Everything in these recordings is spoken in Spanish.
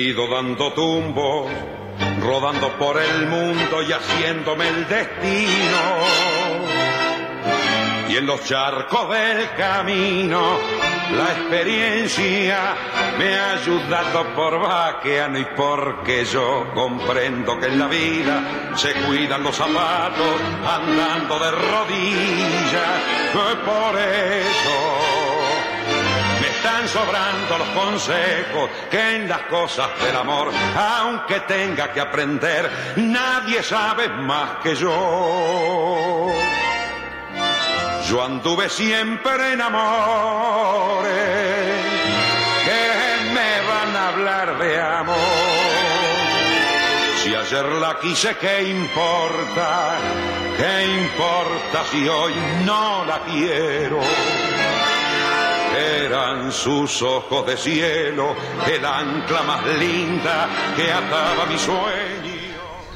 ido dando tumbos, rodando por el mundo y haciéndome el destino. Y en los charcos del camino la experiencia me ha ayudado por vaqueano y porque yo comprendo que en la vida se cuidan los zapatos andando de rodillas. Por eso me están sobrando los consejos que en las cosas del amor, aunque tenga que aprender, nadie sabe más que yo. Yo anduve siempre en amores que me van a hablar de amor. Si ayer la quise, ¿qué importa? ¿Qué importa si hoy no la quiero? Eran sus ojos de cielo, el ancla más linda que ataba mi sueño.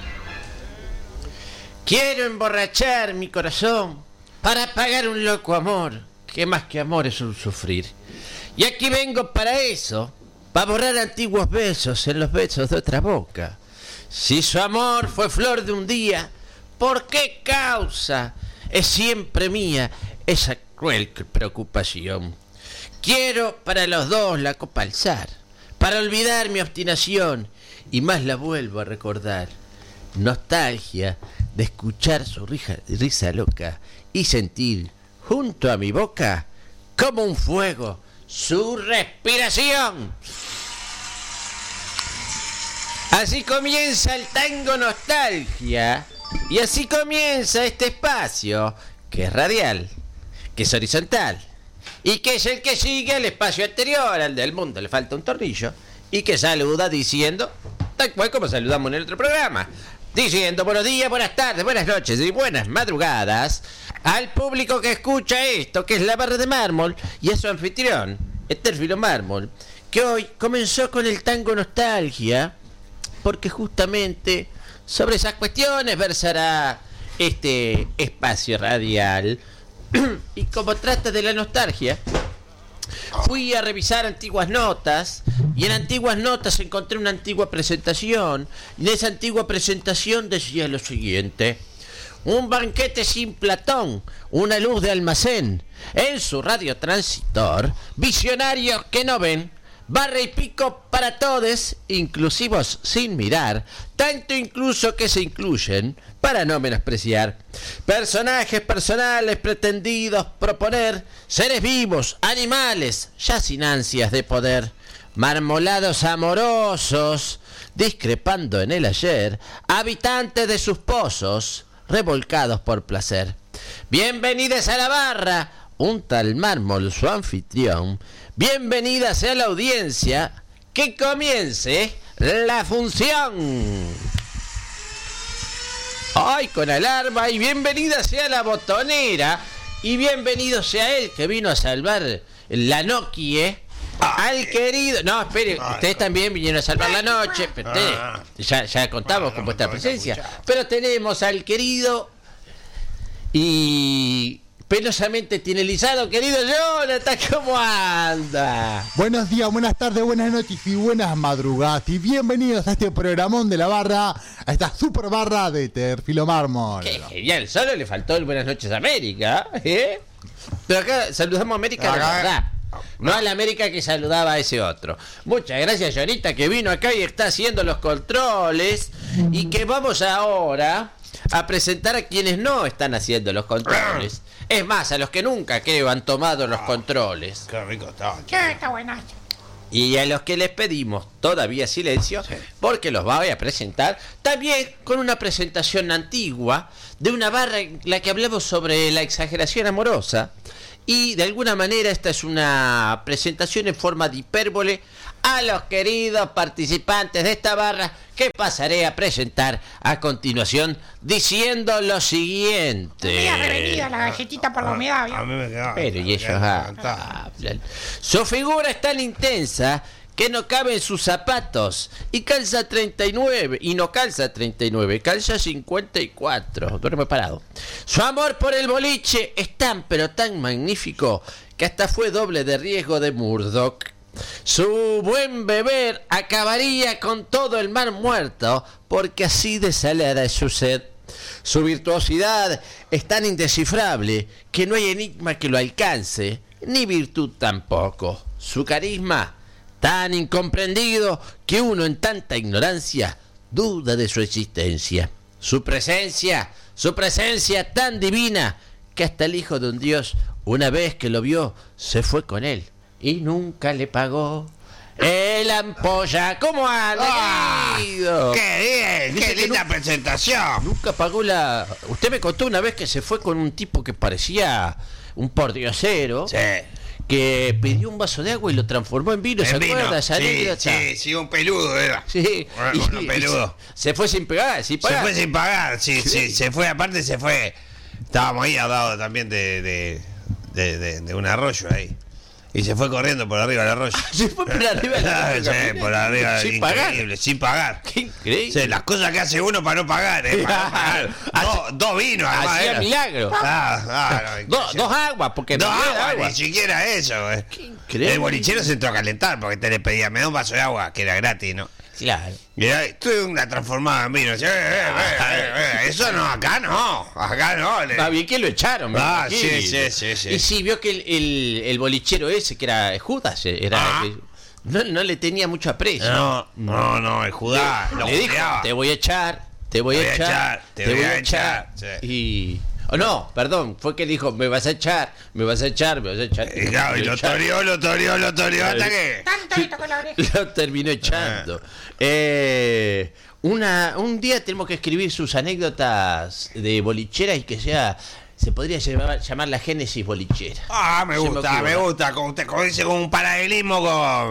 Quiero emborrachar mi corazón para pagar un loco amor, que más que amor es un sufrir. Y aquí vengo para eso, para borrar antiguos besos en los besos de otra boca. Si su amor fue flor de un día, ¿por qué causa es siempre mía esa cruel preocupación? Quiero para los dos la copa alzar, para olvidar mi obstinación, y más la vuelvo a recordar. Nostalgia de escuchar su risa loca y sentir junto a mi boca como un fuego su respiración. Así comienza el tango Nostalgia y así comienza este espacio que es radial, que es horizontal y que es el que sigue al espacio anterior, al del mundo le falta un tornillo, y que saluda diciendo, tal cual como saludamos en el otro programa, diciendo buenos días, buenas tardes, buenas noches y buenas madrugadas al público que escucha esto, que es la Barra de Mármol, y a su anfitrión, Eterfilo Mármol, que hoy comenzó con el tango Nostalgia, porque justamente sobre esas cuestiones versará este espacio radial. Y como trata de la nostalgia, fui a revisar antiguas notas, y en antiguas notas encontré una antigua presentación, y en esa antigua presentación decía lo siguiente: un banquete sin Platón, una luz de almacén, en su radiotransistor, visionarios que no ven, barra y pico para todes, inclusivos sin mirar, tanto incluso que se incluyen para no menospreciar. Personajes personales pretendidos proponer, seres vivos, animales, ya sin ansias de poder, marmolados amorosos, discrepando en el ayer, habitantes de sus pozos, revolcados por placer. Bienvenidos a la barra, un tal Mármol, su anfitrión. Bienvenida sea la audiencia, que comience la función. Ay, con alarma, y bienvenida sea la botonera, y bienvenido sea él que vino a salvar la Nokia, al querido... No, espere, ustedes también vinieron a salvar la noche, pero ya contamos con vuestra presencia, pero tenemos al querido y penosamente tinelizado, querido Jonathan, ¿cómo anda? Buenos días, buenas tardes, buenas noches y buenas madrugadas, y bienvenidos a este programón de la barra, a esta super barra de Eterfilo Mármol. Qué genial, solo le faltó el Buenas noches América, ¿eh? Pero acá saludamos a América de verdad, no a la América que saludaba a ese otro. Muchas gracias, Jonita, que vino acá y está haciendo los controles, y que vamos ahora a presentar a quienes no están haciendo los controles. Es más, a los que nunca, creo, han tomado los controles. Qué rico está. Qué está buenazo. Y a los que les pedimos todavía silencio, sí, porque los voy a presentar también con una presentación antigua de una barra en la que hablamos sobre la exageración amorosa. Y de alguna manera esta es una presentación en forma de hipérbole a los queridos participantes de esta barra, que pasaré a presentar a continuación diciendo lo siguiente. Mira, revenida la galletita por la humedad. A mí me queda. Pero y ellos hablan. Su figura es tan intensa que no cabe en sus zapatos y calza 39, y no calza 39, calza 54, duerme parado. Su amor por el boliche es tan pero tan magnífico que hasta fue doble de riesgo de Murdoch Su buen beber acabaría con todo el mar muerto, porque así desalada es su sed. Su virtuosidad es tan indescifrable que no hay enigma que lo alcance, ni virtud tampoco. Su carisma tan incomprendido que uno en tanta ignorancia duda de su existencia. Su presencia tan divina que hasta el hijo de un dios, una vez que lo vio, se fue con él y nunca le pagó el ampolla. ¿Cómo anda, querido? ¡Qué bien! Dice ¡Qué que linda presentación! Nunca pagó la... Usted me contó una vez que se fue con un tipo que parecía un pordiosero, Sí. que pidió un vaso de agua y lo transformó en vino. ¿Se En vino. acuerda esa anécdota? Sí, un peludo era. Sí. Un peludo. Se fue sin pagar, sin Se pagar. fue sin pagar, sí, se fue, aparte se fue. Estábamos ahí al lado también de un arroyo ahí. Y se fue corriendo por arriba del arroyo. Se fue por arriba de la Sí, por arriba, sin increíble, sin pagar. Qué increíble. Sí, las cosas que hace uno para no pagar, para no pagar. Dos vinos, además. Hacía era. milagro. No, Dos aguas, porque Dos me dio aguas, agua. ni siquiera eso. increíble. El bolichero se entró a calentar porque te le pedía, me da un vaso de agua, que era gratis, ¿no? Claro. Y ahí, tú una transformada en vino. Eso no, acá no. Acá no. Está bien que lo echaron. Ah, me sí, imagino. sí. Y sí, vio que el bolichero ese, que era Judas, era... No le tenía mucho aprecio. No, el Judá lo Le dijo, judeaba. te voy a echar, te voy a echar, te voy a echar. Sí. Y... Oh, no, perdón, fue que dijo, me vas a echar. Y claro, y lo toreó hasta que... Tanto le tocó la oreja. Lo terminó echando. Un día tenemos que escribir sus anécdotas de bolichera y que sea... Se podría llamar la génesis bolichera. Me Se ocurre. gusta. Como usted dice, con un paralelismo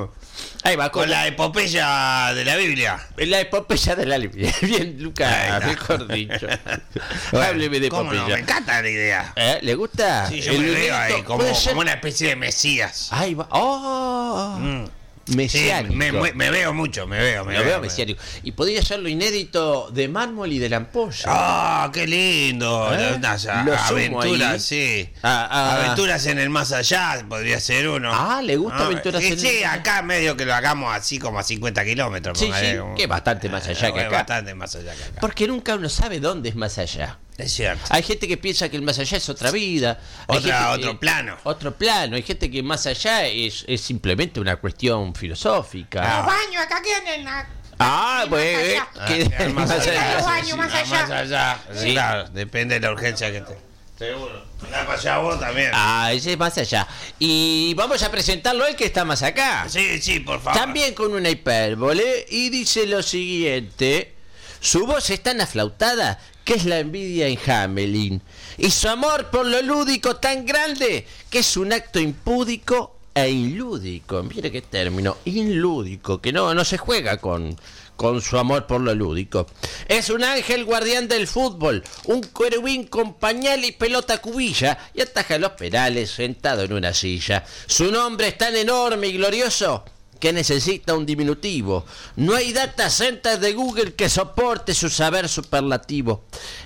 Ahí va, con la epopeya de la Biblia. la epopeya de la Biblia. Bien, Lucas, mejor dicho. Hábleme de ¿Cómo no? epopeya. Me encanta la idea. ¿Le gusta? Sí, yo El me veo ahí librito puede ser- como una especie de mesías. Ahí va. ¡Oh! Sí, Mesiánico. me veo mucho, me veo. Lo veo mesiánico. Y podría ser lo inédito de mármol y de la ampolla. Qué lindo. ¿Eh? Unas Lo sumo aventuras, ahí. sí. Aventuras en el más allá podría ser uno. ¿le gusta aventuras en el Sí, más allá? acá medio que lo hagamos así como a 50 kilómetros. Sí, póngale, sí, como- que es bastante más allá que acá. Bastante más allá que acá. Porque nunca uno sabe dónde es más allá. Es cierto. Hay gente que piensa que el más allá es otra vida. Hay gente que- Otro plano. Otro plano. Hay gente que más allá es simplemente una cuestión filosófica. Los baños acá quedan en la... Bueno, que Más más allá. allá. Los baños más allá. Más allá. Sí. Claro, depende de la urgencia que te. Seguro. Mirá para allá vos también. Ese es más allá. Y vamos a presentarlo él que está más acá. Sí, por favor. También con una hipérbole. Y dice lo siguiente. Su voz es tan aflautada que es la envidia en Hamelin. Y su amor por lo lúdico tan grande que es un acto impúdico e inlúdico. Mire qué término, inlúdico, que no se juega con su amor por lo lúdico. Es un ángel guardián del fútbol, un querubín con pañal y pelota cubilla, y ataja los penales sentado en una silla. Su nombre es tan enorme y glorioso que necesita un diminutivo. No hay data center de Google que soporte su saber superlativo.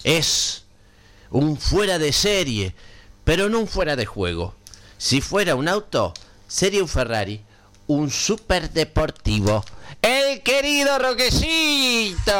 Es un fuera de serie, pero no un fuera de juego. Si fuera un auto, sería un Ferrari, un superdeportivo. ¡El querido Roquecito!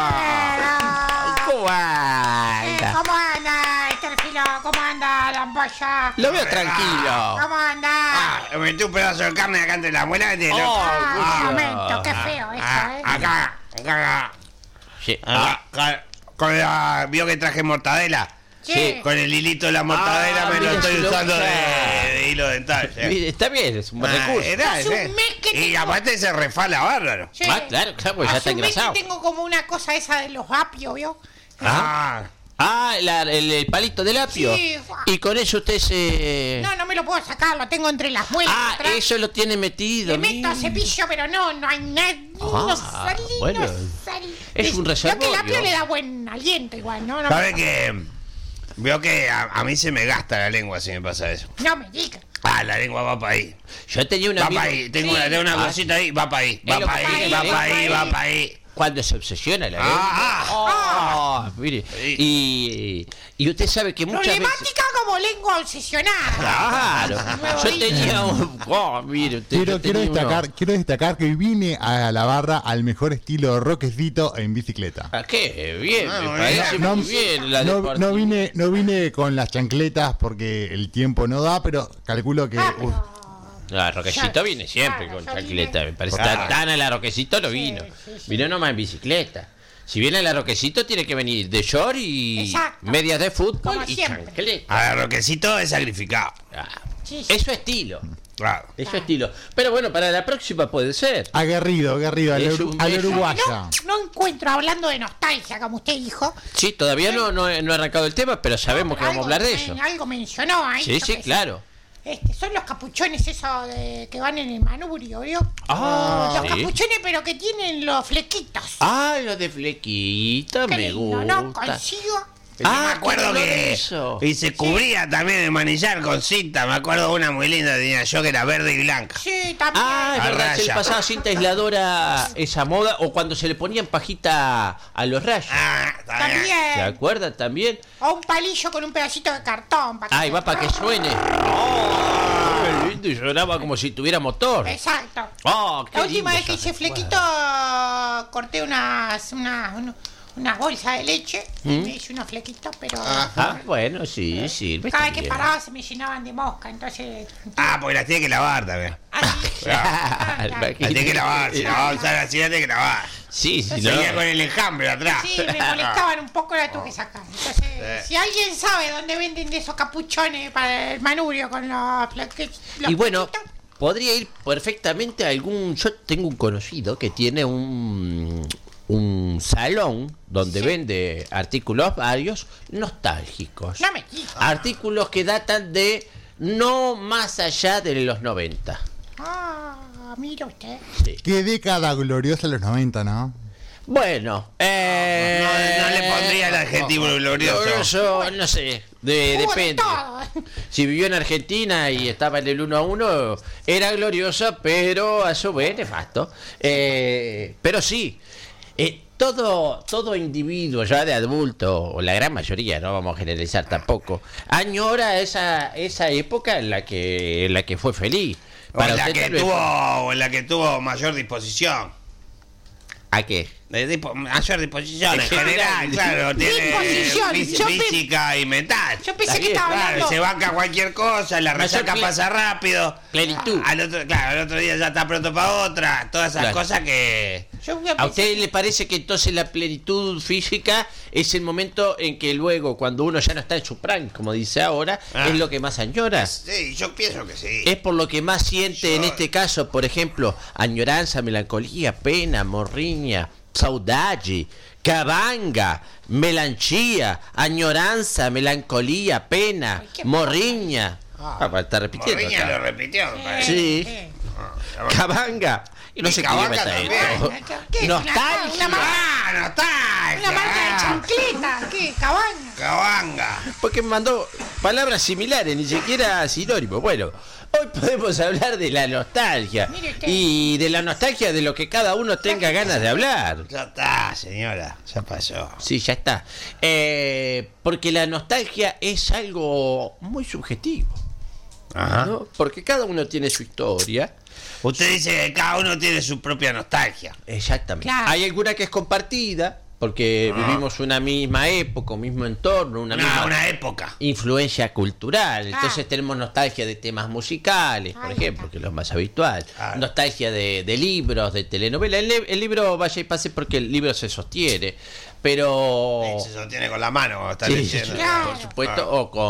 ¿Cómo anda? ¿Cómo anda, Terfilo? ¿Cómo anda la ampolla? Lo veo tranquilo. ¿Cómo anda? Me metí un pedazo de carne acá entre la muela. Un momento, qué feo eso, Acá. Sí. Con vio que traje mortadela. Sí. Con el hilito de la mortadela me lo mira, estoy si lo usando usa. de hilo dental. Mire, está bien, es un buen recurso. Hace un mes que Y tengo- aparte se refala bárbaro. Sí. Claro, porque ya está Hace un mes que engrasado. tengo como una cosa esa de los apios, ¿vio? El palito del apio. Sí. Y con eso usted se... No me lo puedo sacar, lo tengo entre las muelas. atrás. Eso lo tiene metido. Le meto a cepillo, pero no hay nada. No salí, bueno. no salí. Es un Creo que reservorio. el apio le da buen aliento igual, ¿no? ¿Sabe que veo que a mí se me gasta la lengua si me pasa eso? No me diga. La lengua va para ahí. Yo tenía una Va amigo... para ahí. Tengo Sí. una cosita ahí, va para ahí. Es Va lo para que ahí, tiene va la para ahí, lengua. va para ahí. Cuando se obsesiona la lengua. mire. Sí. Y usted sabe que muchas veces... Problemática como lengua obsesionada. Claro, Nuevo yo dicho. tenía un... mire usted, Quiero yo tenía quiero destacar que vine a la barra al mejor estilo roquecito en bicicleta. Qué bien, Ah, me bueno, parece No, muy bien la no deportiva. no vine con las chancletas porque el tiempo no da, pero calculo que Roquecito Ya, viene siempre claro, con ya chancleta, vine. me parece. Claro. Tan a la Roquecito lo vino. sí. Vino nomás en bicicleta. Si viene a la Roquecito tiene que venir de short y Exacto. medias de fútbol Como y siempre. chancleta. A ver, Roquecito es sacrificado. Ah, Sí. es su estilo. Claro. Es su estilo. Pero bueno, para la próxima puede ser. aguerrido, Es un a la beso. uruguaya. No encuentro, hablando de nostalgia, como usted dijo. Sí, todavía no he arrancado el tema, pero sabemos que vamos a hablar de eso. Algo mencionó ahí. Sí, yo sí, qué sé. claro. Son los capuchones esos que van en el manubrio, ¿vio? Ah, Los sí. capuchones, pero que tienen los flequitos. Ah, lo de flequita Qué me lindo, gusta. ¿no? Consigo. Yo me acuerdo qué que olor eso. y se cubría también el manillar con cinta. Me acuerdo de una muy linda tenía yo que era verde y blanca. Sí, también. Ah, es A verdad, se le raya. pasaba cinta aisladora esa moda o cuando se le ponían pajita a los rayos. Ah, está bien. ¿Se También. acuerdan también? O un palillo con un pedacito de cartón. Para Ah, y va para que suene. Qué lindo, y sonaba como si tuviera motor. Exacto. Oh, qué La última lindo vez que ese hice flequito, corté una bolsa de leche y me hice unos flequitos, pero Ah, bueno, sí, sirve. cada vez está que bien. paraba se me llenaban de mosca, entonces... Ah, porque las tiene que lavar también. Así. Claro, Las tiene que lavar. Si la va a usar así, la tiene que lavar. Sí, sí, no. Seguía con el enjambre atrás. Sí, me molestaban un poco, la tuve que sacar. Entonces, si alguien sabe dónde venden de esos capuchones para el manubrio con los flequitos... Y bueno, podría ir perfectamente a algún... Yo tengo un conocido que tiene un salón donde Sí. vende artículos varios nostálgicos. No me digas. Artículos que datan de no más allá de los 90. Ah, mira usted. Sí. Qué década gloriosa los 90, ¿no? Bueno, No le pondría el adjetivo glorioso. glorioso, no sé, Hubo de depende. todo. Si vivió en Argentina y estaba en el 1-1, era gloriosa, pero a su vez nefasto. Pero sí, todo individuo ya de adulto, o la gran mayoría, no vamos a generalizar tampoco, añora esa época en la que fue feliz. O en la usted que tal vez- tuvo, mayor disposición. ¿A qué? Mayor disposición en En general, general. claro, tiene Disposición. Yo física y mental. Yo pensé Está que bien, estaba Claro, hablando... se banca cualquier cosa, la Mayor resaca pasa rápido. Plenitud. Al otro día ya está pronto para otra. Todas esas Claro. cosas que... Yo ¿A usted le parece que entonces la plenitud física es el momento en que luego, cuando uno ya no está en su prime, como dice ahora, Ah. es lo que más añora? Sí, yo pienso que sí. Es por lo que más siente Yo- en este caso, por ejemplo, añoranza, melancolía, pena, morriña, saudade, cabanga, melanchía, añoranza, melancolía, pena, Ay, qué morriña. Está repitiendo. Morriña acá. lo repitió, me parece. Sí. Cabanga. Y no Y sé qué idioma cabanga está también. esto. ¿Qué es? Nostalgia. Una marca, Ah, nostalgia. una marca de chancleta. ¿Qué? Cabaña. Cabanga. Porque me mandó palabras similares, ni siquiera sinónimos. Bueno, hoy podemos hablar de la nostalgia. Mire usted. Y de la nostalgia de lo que cada uno tenga ganas de hablar. Ya está, señora. Ya pasó. Sí, ya está. Porque la nostalgia es algo muy subjetivo, Ajá. ¿no? Porque cada uno tiene su historia. Usted dice que cada uno tiene su propia nostalgia. Exactamente. Claro. Hay alguna que es compartida, porque vivimos una misma época, un mismo entorno, una misma Una época. influencia cultural. Ah. Entonces tenemos nostalgia de temas musicales, por Ahí ejemplo, está. que es lo más habitual. Ah. Nostalgia de libros, de telenovelas. El libro vaya y pase porque el libro se sostiene, pero... Se sostiene con la mano cuando está Sí, leyendo. Claro. por supuesto,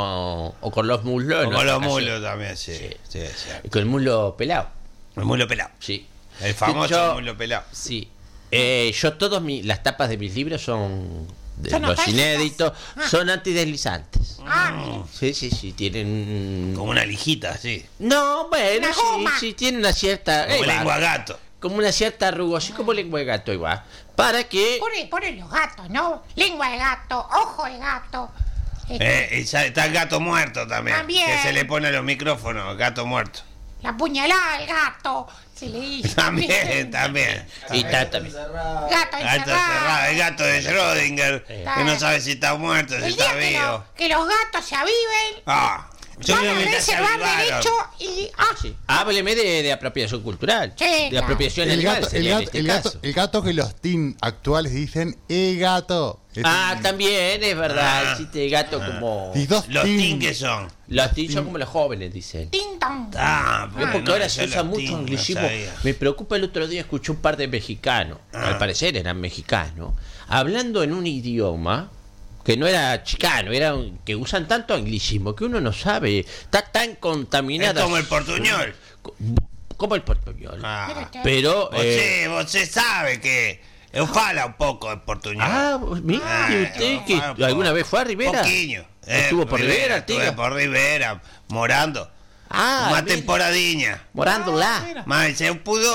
o con los muslos. O en con los otra mulos ocasión. también, sí. Sí. Sí, sí. Y con el muslo pelado, El mulo pelado. sí. El famoso Yo- mulo pelado. Sí. Yo las tapas de mis libros son de ¿Son los nostálgicas? inéditos, son antideslizantes. Ah, mire. Sí, tienen... Como una lijita, sí. No, bueno, Una goma. sí, tiene una cierta... Como va, lengua gato. como una cierta rugosidad, como lengua de gato igual. Para que... Ponen los gatos, ¿no? Lengua de gato, ojo de gato. Y está el gato muerto también. También. Que se le pone a los micrófonos, gato muerto. la puñalada al gato, se le dice. También. Y también. Gato Gato encerrado, el gato de Schrödinger, que no sabe si está muerto, si El está día vivo. que los gatos se aviven, Yo van creo a que ya se reservar avivaron. derecho y... Sí. Hábleme de apropiación cultural. Sí, de claro. apropiación El animal gato, sería en este caso. el gato que los teen actuales dicen, gato. También es verdad. Existe gato como... Y dos Los teen- teen que son. Los teen son como los jóvenes, dicen. Tintón. Porque ahora se usa mucho los anglicismo. teen, no sabía. Me preocupa, el otro día escuché un par de mexicanos, al parecer eran mexicanos, hablando en un idioma que no era chicano, que usan tanto anglicismo que uno no sabe, está tan contaminada. Es como el portuñol. Como el portuñol. Ah. Pero... Vos sabe que fala un poco el portuñol. Mire usted que alguna vez fue a Rivera. Poquinho. Estuvo por Rivera, estuve tío. por Rivera, morando. Uma mire, temporadinha. morando lá. Mas eu pudo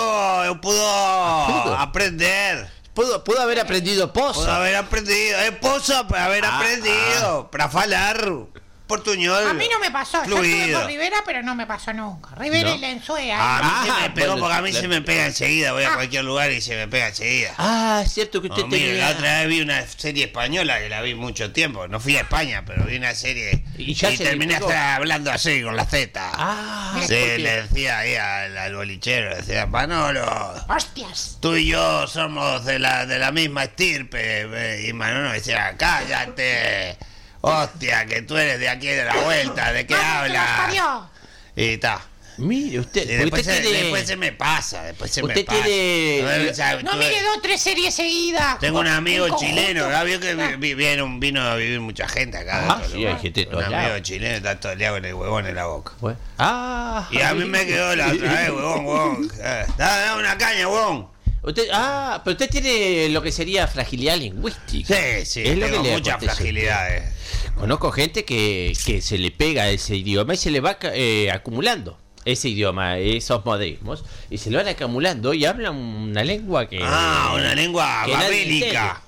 aprender. Pudo haber aprendido Pudo posa. haber aprendido. Posso haber aprendido. Para falar portuñol. A mí no me pasó, yo estuve fluido. por Rivera, pero no me pasó nunca. Rivera ¿No? y Lenzuela. A mí se me pegó bueno, porque a mí se me pega enseguida. Voy a cualquier lugar y se me pega enseguida. Es cierto que usted No, mire, tenía... la otra vez vi una serie española que la vi mucho tiempo. No fui a España, pero vi una serie Y ya se le terminé pegó. hasta hablando así con la Z. ¿por qué? Le decía ahí al bolichero, decía, Manolo, Hostias. tú y yo somos de la misma estirpe. Y Manolo decía, cállate. Hostia, que tú eres de aquí de la vuelta, ¿de qué ¡Vamos, que los hablas? parió! Y está. Mire usted, Y después, usted tiene... después se me pasa, después se me Usted pasa. tiene- A ver, ¿sabe? No mire 2 o 3 series seguidas. Tengo un amigo En conjunto. chileno, ya vio que vino a vivir mucha gente acá. Sí, hay gente de Un todos amigo lados. chileno está todo el día con el huevón en la boca. Bueno. Y a mí me quedó la otra vez, huevón. Dame una caña, huevón. Pero usted tiene lo que sería fragilidad lingüística. Sí, Es lo tengo que le muchas acontece. fragilidades. Conozco gente que se le pega ese idioma y se le va acumulando ese idioma, esos modismos, y se lo van acumulando y hablan una lengua que... Una lengua que nadie entiende. babélica.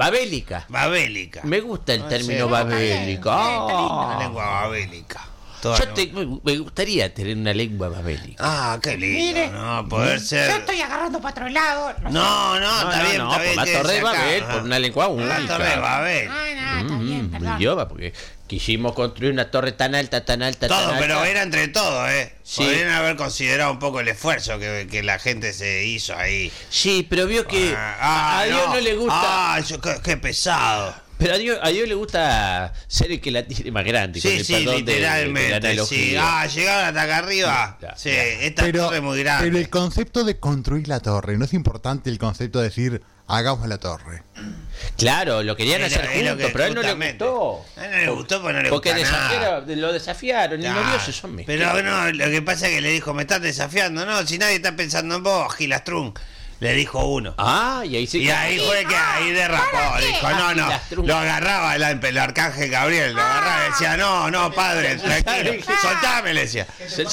Babélica. Me gusta el término sí. babélica. Una lengua babélica. Toda Yo no- me gustaría tener una lengua babélica. Qué lindo, Mire, ¿no? Poder Yo ser... estoy agarrando para otro lado. No, está bien, está bien. por la quédese Torre de acá, Babel, ajá. por una lengua única. La Torre de Babel. Está bien, perdón. Idioma, porque quisimos construir una torre tan alta, tan alta, Todo, tan alta. pero era entre todos, ¿eh? Sí. Podrían haber considerado un poco el esfuerzo que la gente se hizo ahí. Sí, pero vio que a Dios no le gusta. Qué pesado. Pero a Dios le gusta ser el que la tiene más grande. con Sí, el sí, perdón de la literalmente. Sí. analogía. Llegaron hasta acá arriba. Ya, Sí, ya. esta torre es muy grande. pero el concepto de construir la torre, no es importante el concepto de decir, hagamos la torre. Claro, lo querían hacer Es lo juntos, que pero a él no le justamente. gustó. A él no le gustó porque no le Porque gusta nada. lo desafiaron y los dioses son mezquinos. Pero no, lo que pasa es que le dijo, me estás desafiando. No, si nadie está pensando en vos, Gilastrún. Le dijo uno. Y ahí sí. Y ahí fue que ahí derrapó, dijo, no, Gilastrún. lo agarraba el arcángel Gabriel, lo agarraba y decía, no, padre, tranquilo, soltame, le decía,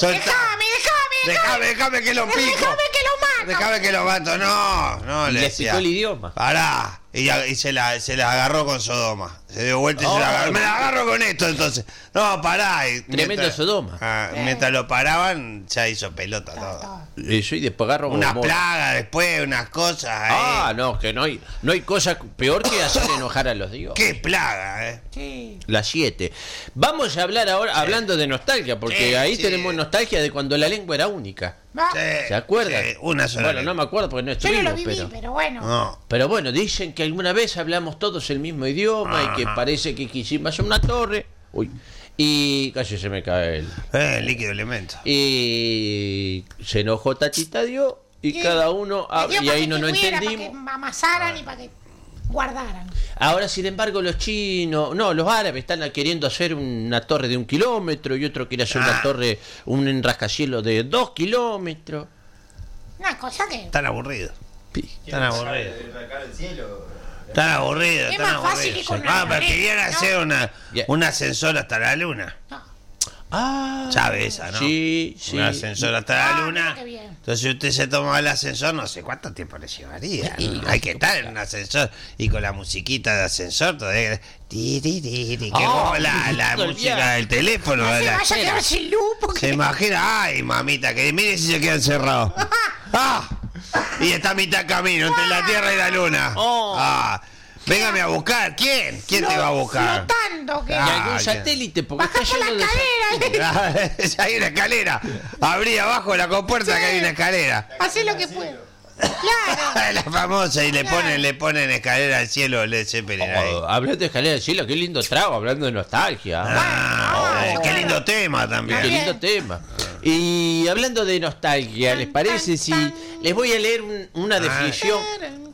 déjame que lo pico, déjame que lo mato, no, Y le le decía, explicó el idioma. pará, y se la agarró con Sodoma, se dio vuelta y se la agarró, me la agarro con esto entonces, no, pará, y Tremendo Sodoma. mientras lo paraban, ya hizo pelota todo. Eso y después agarró Una como- plaga después, unas cosas ahí. No, que no hay cosa peor que hacer enojar a los dioses. Qué plaga, Sí. Las 7. Vamos a hablar ahora, hablando de nostalgia, porque Sí, ahí sí. tenemos nostalgia de cuando la lengua era única. Va. ¿Se acuerdan? Sí, una sola. Bueno, no me acuerdo porque no Yo no estuvimos, lo viví, pero bueno. No. pero bueno, dicen que alguna vez hablamos todos el mismo idioma y que parece que quisimos hacer una torre. Uy. Y casi se me cae el... Líquido elemento. Y se enojó Tatita Dios y cada uno... Le dio y pa' ahí que no nos tuviera, entendimos. para que amasaran y para que guardaran. Ahora, sin embargo, los chinos, no, los árabes están queriendo hacer una torre de 1 kilómetro y otro quiere hacer una torre, un rascacielos de 2 kilómetros. Una cosa que... Están aburridos. Están aburridos. El cielo. Están aburridos. Es Están más fácil aburridos. que con una Pero querían avioneta, hacer un ascensor hasta la luna. No. Ah, ¿Sabe esa, no? Sí, sí. Un ascensor hasta la Ah, luna. mira qué bien. Entonces, si usted se toma el ascensor, no sé cuánto tiempo le llevaría. Y- ¿No? Hay que estar en un ascensor y con la musiquita de ascensor todavía. Ti, ti, ti, ti, que Ah, como la todo el música día. del teléfono. No se la- vaya a quedar sin luz Se porque... imagina, ay, mamita, que mire si se queda encerrado. ¡Ah! Y está a mitad camino entre la Tierra y la Luna. Oh. ¡Ah! Véngame a buscar. ¿Quién? ¿Quién te va a buscar? Flotando, que... Y Ah, algún ya. satélite, porque Baja está por la lleno de... escalera. Hay una escalera. Abrí abajo la compuerta que hay una escalera. Hace lo que puede. Claro. La famosa y le ponen escalera al cielo Led Zeppelin ahí. Oh, hablando de escalera del cielo, qué lindo trago, hablando de nostalgia. Qué lindo tema también. Qué lindo tema. Y hablando de nostalgia, ¿les parece si les voy a leer una definición?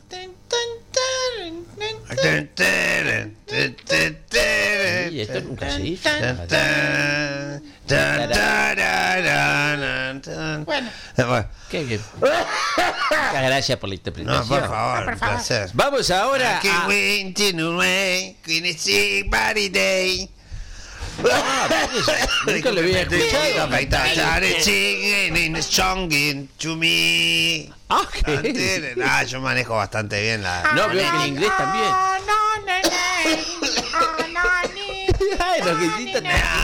Sí, esto nunca se dice. Bueno. Bueno, Qué bien. Muchas gracias por la no, interpretación. por favor, Por un favor. placer. Vamos ahora Aquí a... went in the rain, Queen is sick body day. Nunca lo había escuchado. Started singing in song to me. Ah, ¿qué? Ah, yo manejo bastante bien la. No, veo que en inglés también. Ay, lo que hiciste-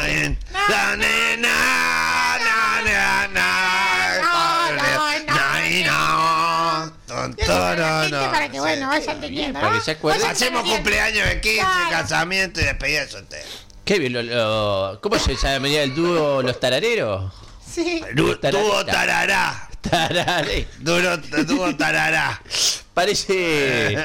Para que, bueno, vayan teniendo, ¿no? Para que se acuerden. Vayan Hacemos teniendo. cumpleaños de 15, Claro. casamiento y despedida de soltero. Qué bien, ¿cómo se llamaría el dúo Los Tarareros? Sí. Tuvo tarará. Tarare. Tuvo tarará. Parece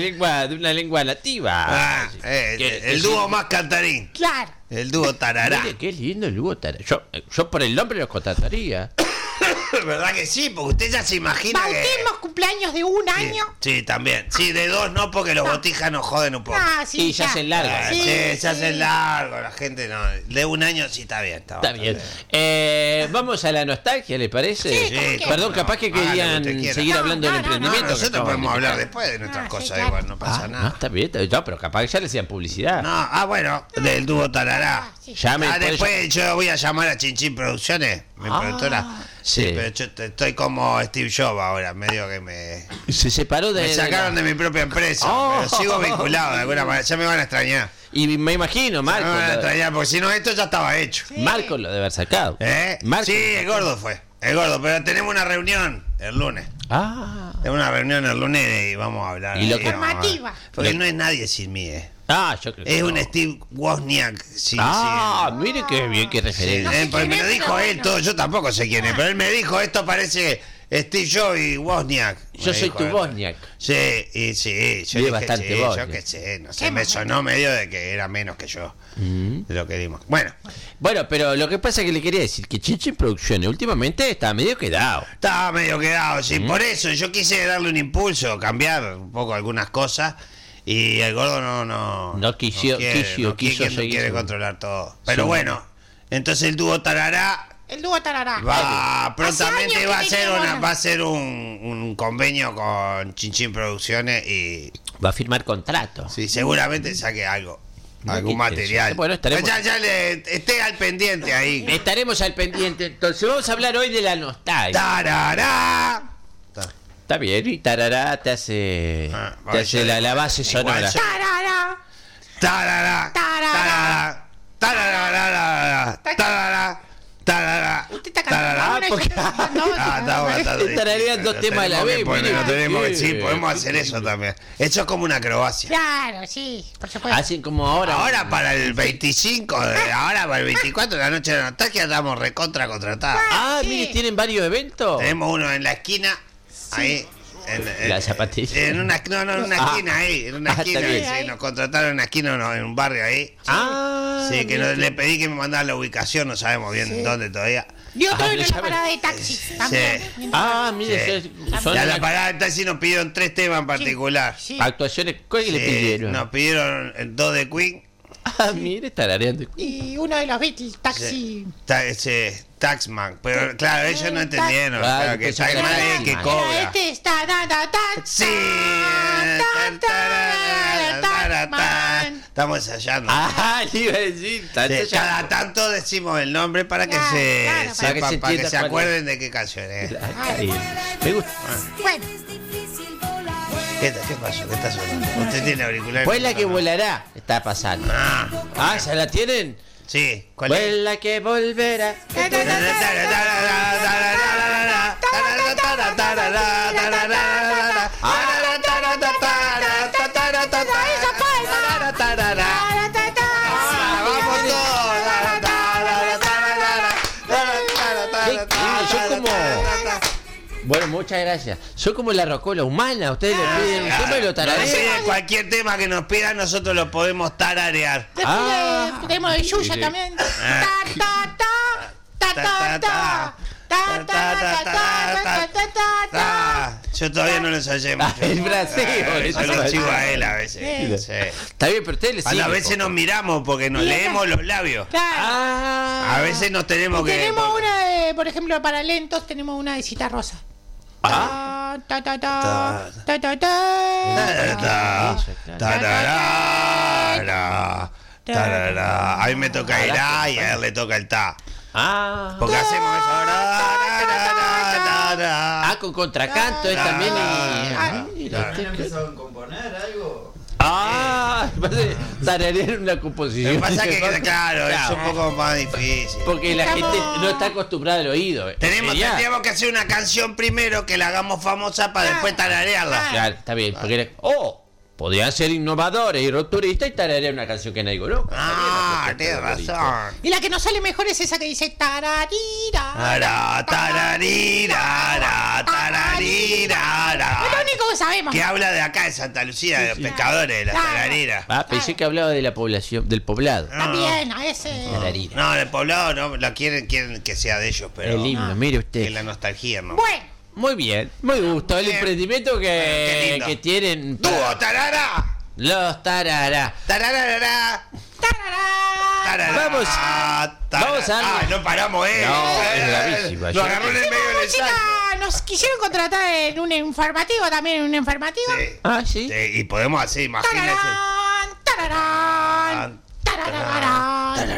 de una lengua nativa. Ah, Que- el dúo más cantarín. Claro. El dúo tarará. Mire, qué lindo el dúo Tarare. Yo por el nombre los contrataría. ¿Verdad que sí? Porque usted ya se imagina que. Bautemos cumpleaños de un Sí, año. sí, también. Sí, de dos no, porque los botijas nos joden un poco. Ah, sí, Y ya se larga. Sí, Sí, se hace largo, la gente no. De un año sí está bien. Está bastante bien. Vamos a la nostalgia, ¿le parece? Sí, ¿cómo que? Perdón, capaz que Haga lo que querían usted quiera. seguir No, hablando del no, no, no, emprendimiento. que nosotros acabamos podemos de hablar empezar. después de nuestras Ah, sí, cosas, claro. igual, no pasa Ah, nada. no, está bien. No, pero capaz que ya le hacían publicidad. No, bueno, del dúo tarará. Sí. Llame Después yo voy a llamar a Chinchín Producciones, mi productora. sí. Pero yo estoy como Steve Jobs ahora, medio que me Se separó de... sacaron de mi propia empresa, Oh. pero sigo vinculado de alguna manera. Ya me van a extrañar. Y me imagino, Me van a Marco. extrañar, porque si no, esto ya estaba hecho. Marco lo debe haber sacado. ¿Eh? Marco. Sí, el gordo fue. El gordo, pero tenemos una reunión el lunes. Ah. Tenemos una reunión el lunes y vamos a hablar. Y lo ahí, que- vamos a hablar. Formativa. Porque no es nadie sin mí, Yo creo que Es no. un Steve Wozniak. Sí, Mire qué bien, qué sí. referencia. Porque me lo quién es, dijo pero él bueno. todo. Yo tampoco sé quién es, pero él me dijo, esto parece Steve Jobs y Wozniak. Yo Me soy dijo tu él. Wozniak. Sí, y sí. Yo Tiene dije, bastante sí, voz, yo ¿no? qué sé, no sé. Qué Me bueno. sonó medio de que era menos que yo. De lo que dimos. Bueno, Bueno, pero lo que pasa es que le quería decir que Chinchín Producciones últimamente está medio quedado. estaba medio quedado, sí. Por eso yo quise darle un impulso, cambiar un poco algunas cosas. Y el gordo No quiso quiere seguir. controlar todo. Pero Sí. bueno, entonces el dúo Tarará El dúo tarará. prontamente Hace va a años que ser tenía ganas. va a ser un convenio con Chinchín Producciones y Va a firmar contrato. sí, seguramente saque algo. Mira Algún qué material. interesante. Bueno, estaremos- Ya esté al pendiente ahí. Estaremos al pendiente. Entonces vamos a hablar hoy de la nostalgia. Tarará. Está bien, y tarará te hace, Ah, te hace la base igual sonora. yo- Tarará. Tarará. Tarará. Tarará. Tarará. Tarará. Usted está cantando Tarará. una y yo porque- estoy cantando otra. Está bueno, está bien. Tararean dos Lo temas a la tenemos vez, que poner, mire. lo tenemos que- sí, Sí. podemos hacer eso también. Eso es como una acrobacia. Claro, sí, por supuesto. Hacen como ahora. Ahora para el 25, ahora para el 24 de la noche de la nostalgia estamos recontra contratados. Ah, Sí. mire, tienen varios eventos. Tenemos uno en la esquina, ahí. La zapatería. En una esquina ahí, en una Ah, esquina. está bien. Sí, nos contrataron en una esquina, en un barrio ahí. Ah, Sí, que mire. le pedí que me mandara la ubicación, no sabemos bien dónde todavía. Y otro Ah, en ya una ves. parada de taxi también. Ah, mire, Sí. son Ya la parada de taxi nos pidieron 3 temas en particular. Sí. actuaciones. ¿Cuál que le Sí, pidieron? nos pidieron 2 de Queen, Ah, mire, tarareando. Y uno de los Beatles, Taxi. Taxman. Pero claro, ellos no entendieron. Claro, Claro, que eso Taxman era es el que Taxman. cobra. Este está Sí. Taxman. Estamos ensayando. Ah, le iba a decir. Sí, cada tanto decimos el nombre para que Claro, se claro, para que sepan, se para que entienda se cuál es. acuerden de qué canción es. Me gusta. Bueno, ¿Qué pasó? ¿Qué está sonando? ¿Usted tiene auriculares? Vuela que volará. Está pasando. Ah, ¿ya la tienen? Sí. ¿Cuál es? Vuela que volverá. Bueno, muchas gracias. Soy como la rocola humana. Ustedes le piden un tema y lo tararean. Cualquier tema que nos pidan, nosotros lo podemos tararear. después tenemos de Yuya también. Yo todavía no lo ensayé mucho. El braseo. Yo lo chivo a él a veces. Sí. Está bien, pero ustedes le siguen. A veces nos miramos porque nos leemos los labios. Claro. A veces nos tenemos que. Tenemos una de, por ejemplo, para lentos, tenemos una de Cita Rosa. A mí me toca el A y a él le toca el ta. Ah, Porque hacemos eso. con contracanto es también. ¿Empezaron a componer algo? Tararear una Lo composición. que pasa es que, claro, es un poco más difícil. Porque la gente no está acostumbrada al oído. Tendríamos que hacer una canción primero que la hagamos famosa para después tararearla. Claro, está bien. Porque podrían ser innovadores y rupturistas y tararear una canción que nadie conoce. Tienes razón. Y la que nos sale mejor es esa que dice tararira. Es lo único que sabemos. Que habla de acá de Santa Lucía, de los pescadores, de la Claro. tararira. Pensé que hablaba de la población, del poblado. También, a ese. Tararira. No, del poblado no, la quieren que sea de ellos, pero El himno, mire que usted. la nostalgia no. Bueno, Muy bien, muy gusto. El Bien. emprendimiento Qué lindo. que tienen ¡Dúo tarara! los tarará. ¡Tararara! tarará. Vamos a- no paramos, No, es bravísimo. Lo agarró en el medio del Música, ensayo. nos quisieron contratar en un informativo, también en un informativo. Sí. Sí. Sí, y podemos hacer, imagínense. Tararán, tararán,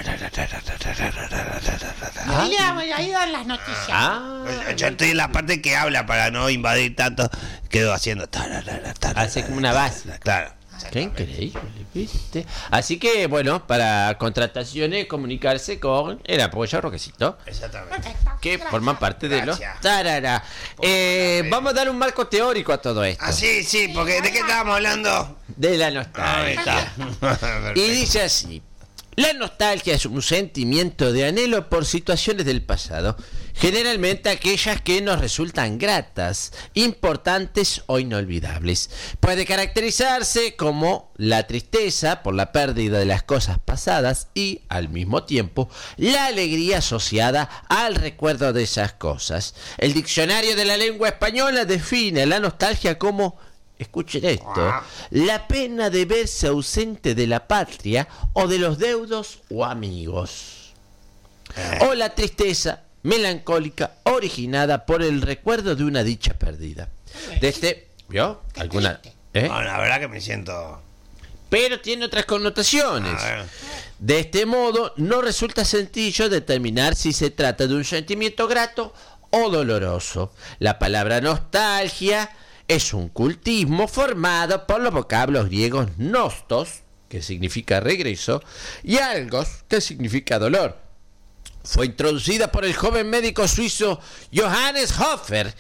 tararán. Y ahí dan las noticias. Yo estoy en la parte que habla para no invadir tanto. Quedo haciendo. Hace como una base. Claro. Qué increíble, ¿viste? Así que, bueno, para contrataciones, comunicarse con el apoyo Roquecito, Exactamente. Perfecto. que Gracias. forman parte de los Gracias. tarará. Vamos a dar un marco teórico a todo esto. Ah, sí, porque ¿de qué estábamos hablando? De la Ahí nostalgia. está. Y dice así: la nostalgia es un sentimiento de anhelo por situaciones del pasado, generalmente aquellas que nos resultan gratas, importantes o inolvidables. Puede caracterizarse como la tristeza por la pérdida de las cosas pasadas y, al mismo tiempo, la alegría asociada al recuerdo de esas cosas. El diccionario de la lengua española define la nostalgia como, escuchen esto, la pena de verse ausente de la patria o de los deudos o amigos. O la tristeza melancólica originada por el recuerdo de una dicha perdida. ¿Vio? ¿Alguna? No, la verdad que me siento. Pero tiene otras connotaciones. A ver. De este modo, no resulta sencillo determinar si se trata de un sentimiento grato o doloroso. La palabra nostalgia es un cultismo formado por los vocablos griegos nostos, que significa regreso, y algos, que significa dolor. Fue introducida por el joven médico suizo Johannes Hofer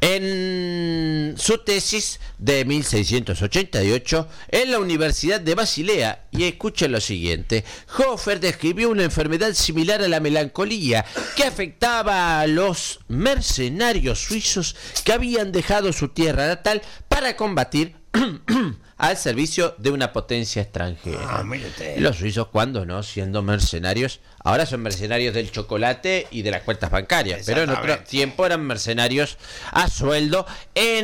en su tesis de 1688 en la Universidad de Basilea. Y escuchen lo siguiente: Hofer describió una enfermedad similar a la melancolía que afectaba a los mercenarios suizos que habían dejado su tierra natal para combatir al servicio de una potencia extranjera. Mire usted. Los suizos, cuando no, siendo mercenarios, ahora son mercenarios del chocolate y de las cuentas bancarias, pero en otro Exactamente. tiempo eran mercenarios a sueldo en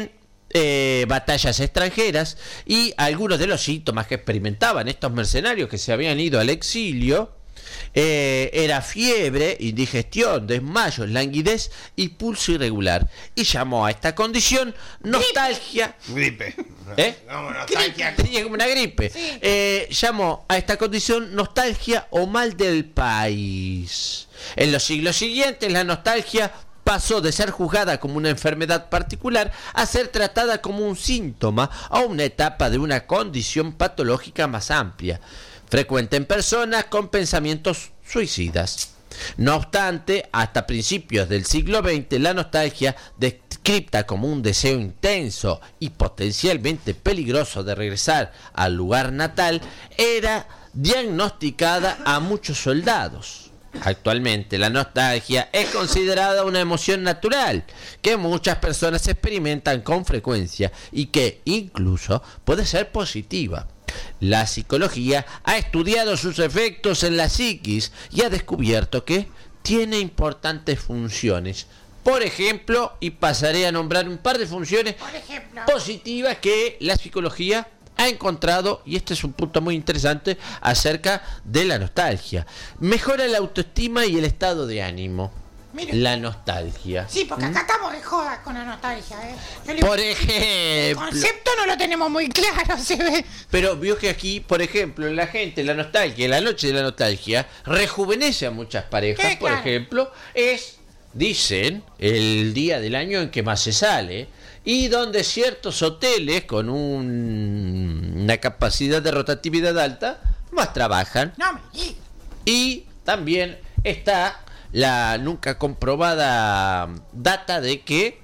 batallas extranjeras, y algunos de los síntomas que experimentaban estos mercenarios que se habían ido al exilio era fiebre, indigestión, desmayo, languidez y pulso irregular, y llamó a esta condición nostalgia. Gripe. Como nostalgia. Tenía como una gripe. Sí. Llamó a esta condición nostalgia o mal del país. En los siglos siguientes, la nostalgia pasó de ser juzgada como una enfermedad particular a ser tratada como un síntoma o una etapa de una condición patológica más amplia, frecuente en personas con pensamientos suicidas. No obstante, hasta principios del siglo XX, la nostalgia, descrita como un deseo intenso y potencialmente peligroso de regresar al lugar natal, era diagnosticada a muchos soldados. Actualmente, la nostalgia es considerada una emoción natural que muchas personas experimentan con frecuencia y que incluso puede ser positiva. La psicología ha estudiado sus efectos en la psiquis y ha descubierto que tiene importantes funciones. Por ejemplo, y pasaré a nombrar un par de funciones positivas que la psicología ha encontrado, y este es un punto muy interesante acerca de la nostalgia. Mejora la autoestima y el estado de ánimo. Mire. La nostalgia. Sí, porque acá estamos de joda con la nostalgia, Por el ejemplo. concepto no lo tenemos muy claro, se ve. Pero vio que aquí, por ejemplo, la gente, la nostalgia, la noche de la nostalgia, rejuvenece a muchas parejas. Por Claro. ejemplo, dicen, el día del año en que más se sale, y donde ciertos hoteles con una capacidad de rotatividad alta más trabajan. No me digas. Y también está la nunca comprobada data de que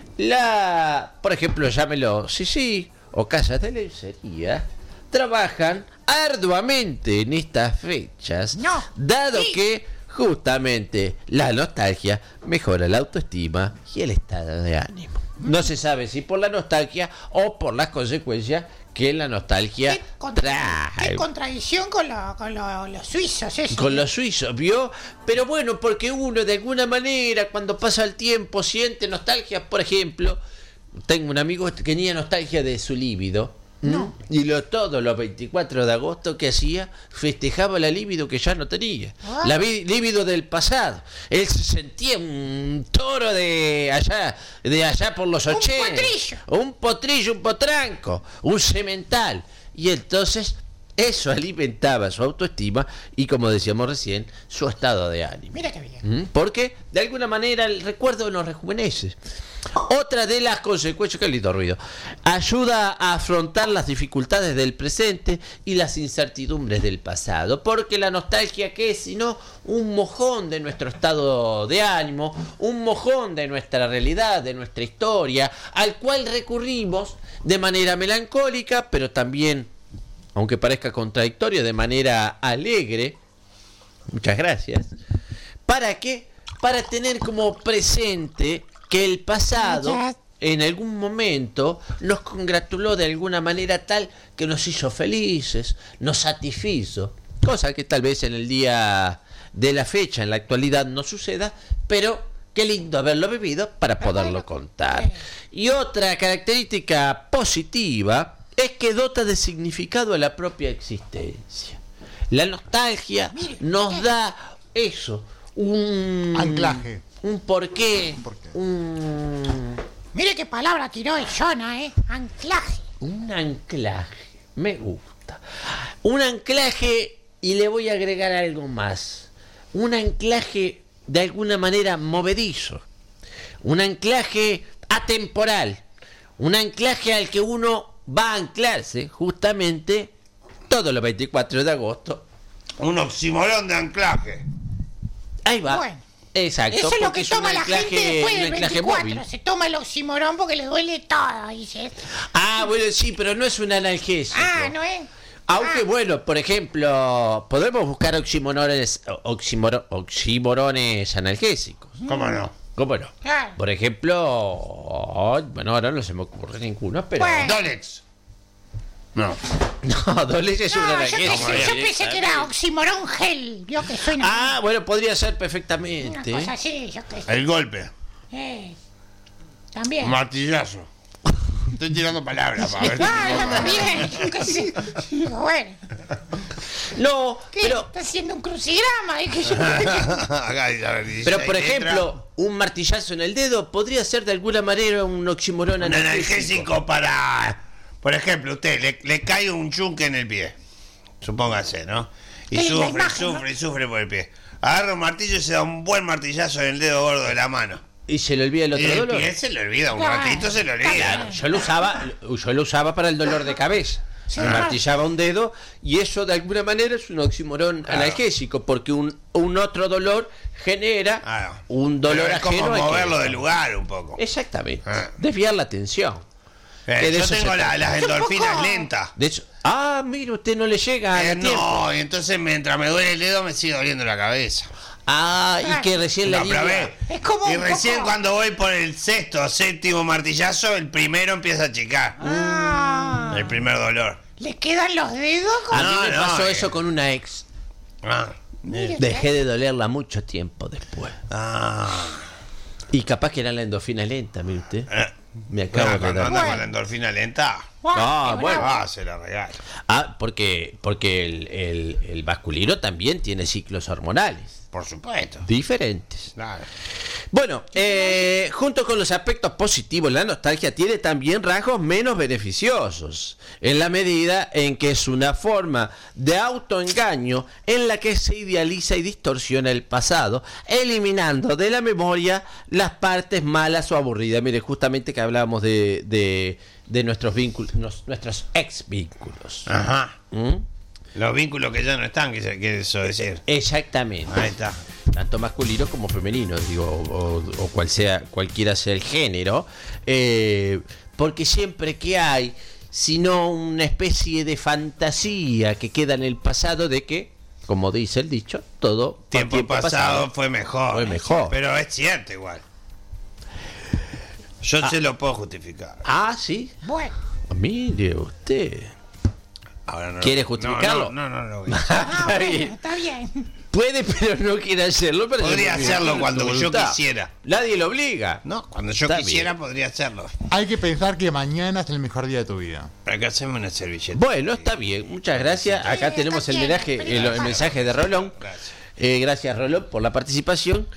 por ejemplo, llámelo sí, o casas de lencería, trabajan arduamente en estas fechas, No. dado Sí. que justamente la nostalgia mejora la autoestima y el estado de ánimo. No se sabe si por la nostalgia o por las consecuencias que la nostalgia trae. Qué contradicción con los suizos, eso. Con los suizos, ¿vio? Pero bueno, porque uno de alguna manera cuando pasa el tiempo siente nostalgia. Por ejemplo, tengo un amigo que tenía nostalgia de su líbido. No. Y todos los 24 de agosto que hacía, festejaba la libido que ya no tenía. Ah. La libido del pasado. Él se sentía un toro de allá por los 80. potrillo. Un potrillo, un potranco, un semental. Y entonces eso alimentaba su autoestima y, como decíamos recién, su estado de ánimo. Mira qué bien. Porque de alguna manera el recuerdo nos rejuvenece. Otra de las consecuencias, qué lindo ruido, ayuda a afrontar las dificultades del presente y las incertidumbres del pasado, porque la nostalgia, ¿qué es sino un mojón de nuestro estado de ánimo, un mojón de nuestra realidad, de nuestra historia, al cual recurrimos de manera melancólica, pero también, aunque parezca contradictorio, de manera alegre? Muchas gracias. ¿Para qué? Para tener como presente que el pasado en algún momento nos congratuló de alguna manera tal que nos hizo felices, nos satisfizo, cosa que tal vez en el día de la fecha, en la actualidad, no suceda, pero qué lindo haberlo vivido para poderlo contar. Y otra característica positiva es que dota de significado a la propia existencia. La nostalgia nos da eso, un anclaje. Un porqué. Mire qué palabra tiró el Jonah, anclaje. Un anclaje. Me gusta. Un anclaje, y le voy a agregar algo más. Un anclaje de alguna manera movedizo. Un anclaje atemporal. Un anclaje al que uno va a anclarse justamente todos los 24 de agosto. Un oximorón de anclaje. Ahí va. Bueno. Exacto. Eso es lo porque que toma la gente después del un anclaje 24. móvil. Se toma el oximorón porque le duele todo, dice. Ah, bueno, sí, pero no es un analgésico. Ah, ¿no es? Aunque bueno, por ejemplo, podemos buscar oximorones analgésicos. ¿Cómo no? ¿Cómo no? Claro. Por ejemplo, bueno, ahora no se me ocurre ninguno, pero... Bueno. Dolex. No. No, Dolex es un No, yo analgésico. pensé que era oximorón gel. Vio que suena. Ah, bueno, podría ser Una perfectamente. cosa así, yo qué sé. El golpe. También. Martillazo. Estoy tirando palabras para ver. Está bien, yo qué sé. Bueno, No, ¿qué? pero, Está haciendo un crucigrama. Es que yo... Acá dice, a ver, 16 pero por letras. ejemplo, un martillazo en el dedo podría ser de alguna manera un oxímoron Un analgésico. analgésico para... Por ejemplo, usted le cae un yunque en el pie. Supóngase, ¿no? Y Sí, la sufre, imagen, sufre, sufre por el pie. Agarra un martillo y se da un buen martillazo en el dedo gordo de la mano. Y se le olvida el Y otro el dolor. pie se le olvida, un Claro, ratito se le olvida. claro. Yo lo usaba para el dolor de cabeza. Sí. Me martillaba un dedo y eso de alguna manera es un oxímoron Claro. analgésico porque un otro dolor genera Claro. un dolor Pero es como ajeno. al que- moverlo del lugar un poco. Exactamente. Ah. Desviar la atención. que de Yo eso se tengo trata. las endorfinas Tampoco. lentas. De hecho, mire, usted no le llega a tiempo. No, y entonces mientras me duele el dedo me sigue doliendo la cabeza. Y que recién la No, pero línea... ve, Es como y un recién poco- cuando voy por el sexto o séptimo martillazo, el primero empieza a achicar. El primer dolor. ¿Le quedan los dedos? A Como... mí me No, pasó no, eso con una ex. Ah, Mire, Dejé de dolerla mucho tiempo después. ah. Y capaz que era la endorfina lenta, mire usted. Me Bueno, acabo de cuando dar. anda Bueno. con la endorfina lenta, Guau, qué bueno. bravo. se la regala. Porque el masculino también tiene ciclos hormonales Por supuesto. diferentes. Claro. Bueno, junto con los aspectos positivos, la nostalgia tiene también rasgos menos beneficiosos, en la medida en que es una forma de autoengaño en la que se idealiza y distorsiona el pasado, eliminando de la memoria las partes malas o aburridas. Mire, justamente que hablábamos de nuestros vínculos, nuestros ex vínculos. Ajá. ¿Mm? Los vínculos que ya no están, que eso decir. Exactamente. Ahí está. Tanto masculino como femenino, digo, o cualquiera sea el género, porque siempre que hay, sino una especie de fantasía que queda en el pasado de que, como dice el dicho, todo Tiempo pasado fue mejor. Fue mejor. Pero es cierto igual. Yo se lo puedo justificar. Sí. Bueno, Mire usted. Ahora no ¿Quiere lo- justificarlo? No, no, no. bueno, está bien. Puede, pero no quiere hacerlo. Pero Podría es hacerlo su cuando yo voluntad. quisiera. Nadie lo obliga. No, cuando yo Está quisiera bien. podría hacerlo. Hay que pensar que mañana es el mejor día de tu vida. Acá hacemos una servilleta. Bueno, está bien, muchas gracias. Acá Sí, tenemos está el bien, mensaje, pero el mensaje de Rolón. Gracias. Gracias, Rolón, por la participación.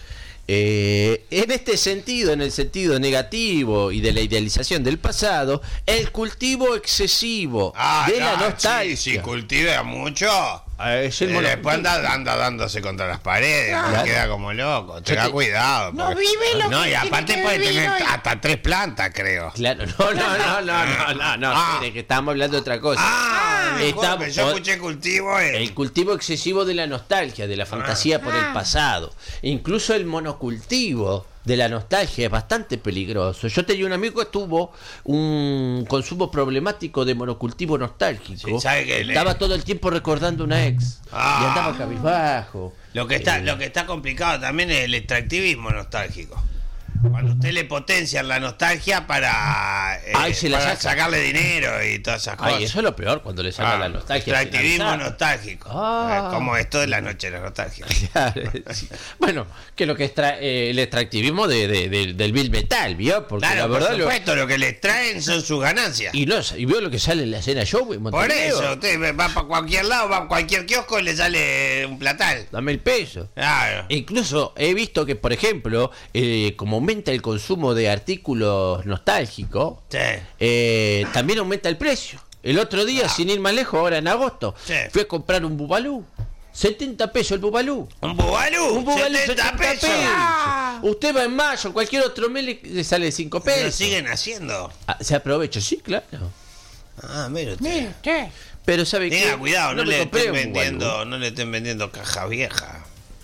En este sentido, en el sentido negativo y de la idealización del pasado, el cultivo excesivo de la nostalgia. Si cultiva mucho, Es el después anda dándose contra las paredes, Claro. queda como loco. Tenga cuidado. No porque- vive lo No, que y tiene aparte que puede vivir tener hoy. hasta 3 plantas, creo. Claro, no, mire, que estamos hablando de otra cosa. Disculpe, Está- yo escuché cultivo. El cultivo excesivo de la nostalgia, de la fantasía por el pasado. Incluso el monocultivo de la nostalgia es bastante peligroso. Yo tenía un amigo que tuvo un consumo problemático de monocultivo nostálgico. Sí, ¿sabe qué? Estaba todo el tiempo recordando una ex. Ah. Y andaba cabizbajo. Lo que está complicado también es el extractivismo nostálgico. Cuando usted le potencia la nostalgia para Se la para saca. sacarle dinero y todas esas cosas. Ay, eso es lo peor cuando le saca la nostalgia. Extractivismo finalizada. nostálgico. Como esto de la noche de la nostalgia. Claro, sí. Bueno, que lo que es el extractivismo del Bill Metal, ¿vio? Porque Claro, la verdad por supuesto, lo que les traen son sus ganancias. y veo lo que sale en la escena show en Por Montevideo. eso, usted va para cualquier lado, va a cualquier kiosco y le sale un platal. Dame el peso. Claro. Incluso he visto que, por ejemplo, como aumenta el consumo de artículos nostálgicos, Sí. también aumenta el precio. El otro día, sin ir más lejos, ahora en agosto, Sí. fui a comprar un Bubalú. 70 pesos el Bubalú. ¿Un bubalú? Un Bubalú 70 pesos. Usted va en mayo, cualquier otro mes le sale 5 ¿Lo pesos. siguen haciendo? Se aprovecha, sí, claro. Mira usted. Mire usted. Pero sabe que Tenga cuidado, no me le compré estén un vendiendo, Bubalú. no le estén vendiendo caja vieja.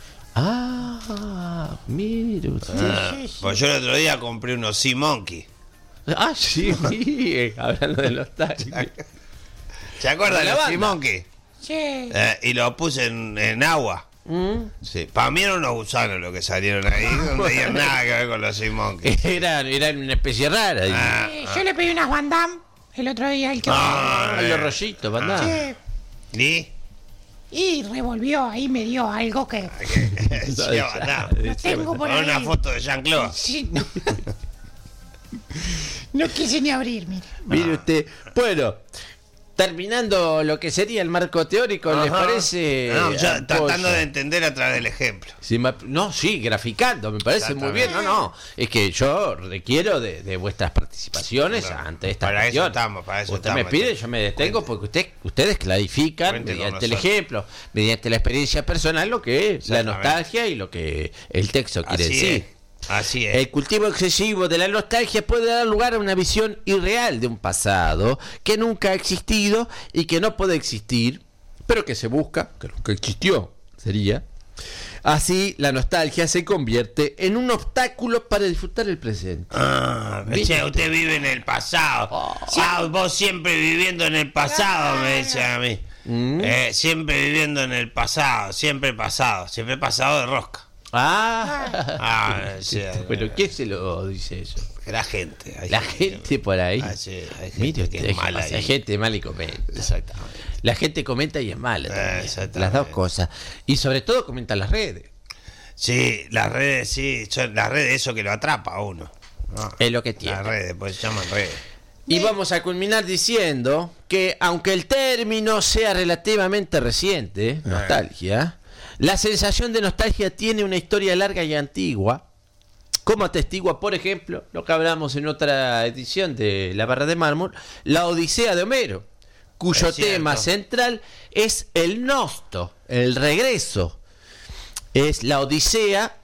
Mire usted. Pues yo el otro día compré unos Sea Monkey. Sí, hablando de nostalgia. ¿Se acuerdan de La los banda. Sea Monkey? Sí. Y los puse en agua. Sí. Para mí eran unos gusanos los que salieron ahí, no tenían nada que ver con los Sea Monkey. Eran una especie rara. Yo le pedí unas Van Damme el otro día al que... Los rollitos, ¿verdad? Sí. ¿Y? Y revolvió ahí, me dio algo que Sí, no. no tengo por Con ahí. una foto de Jean-Claude. Sí, no. No quise ni abrir, mire. Mire usted. Bueno, terminando lo que sería el marco teórico, ¿les Ajá. parece? No, yo Ampolla? tratando de entender a través del ejemplo. Sí, graficando, me parece muy bien. No, es que yo requiero de vuestras participaciones Claro. ante esta Para eso cuestión. estamos, para eso usted estamos, me pide, che. yo me detengo porque ustedes clarifican Cuente con mediante el nosotros. ejemplo, mediante la experiencia personal, lo que es la Exactamente. nostalgia y lo que el texto quiere Así decir. es. Así es. El cultivo excesivo de la nostalgia puede dar lugar a una visión irreal de un pasado que nunca ha existido y que no puede existir, pero que se busca, que nunca existió, sería. Así, la nostalgia se convierte en un obstáculo para disfrutar el presente. Che, usted vive en el pasado. Vos siempre viviendo en el pasado, me dice a mí. Siempre viviendo en el pasado, siempre pasado de rosca. Pero ¿quién se lo dice eso? La gente. Hay La gente por ahí. Sí, hay gente Mire que usted, es mala. hay gente mala y comenta. Exactamente. La gente comenta y es mala también. Exactamente. Las dos cosas. Y sobre todo comenta las redes. Sí, las redes, las redes, eso que lo atrapa a uno. ¿no? Es lo que tiene. Las redes, pues se llaman redes. Y vamos a culminar diciendo que aunque el término sea relativamente reciente, nostalgia, la sensación de nostalgia tiene una historia larga y antigua, como atestigua, por ejemplo, lo que hablamos en otra edición de La Barra de Mármol, la Odisea de Homero, cuyo Es cierto. tema central es el nosto, el regreso. Es la Odisea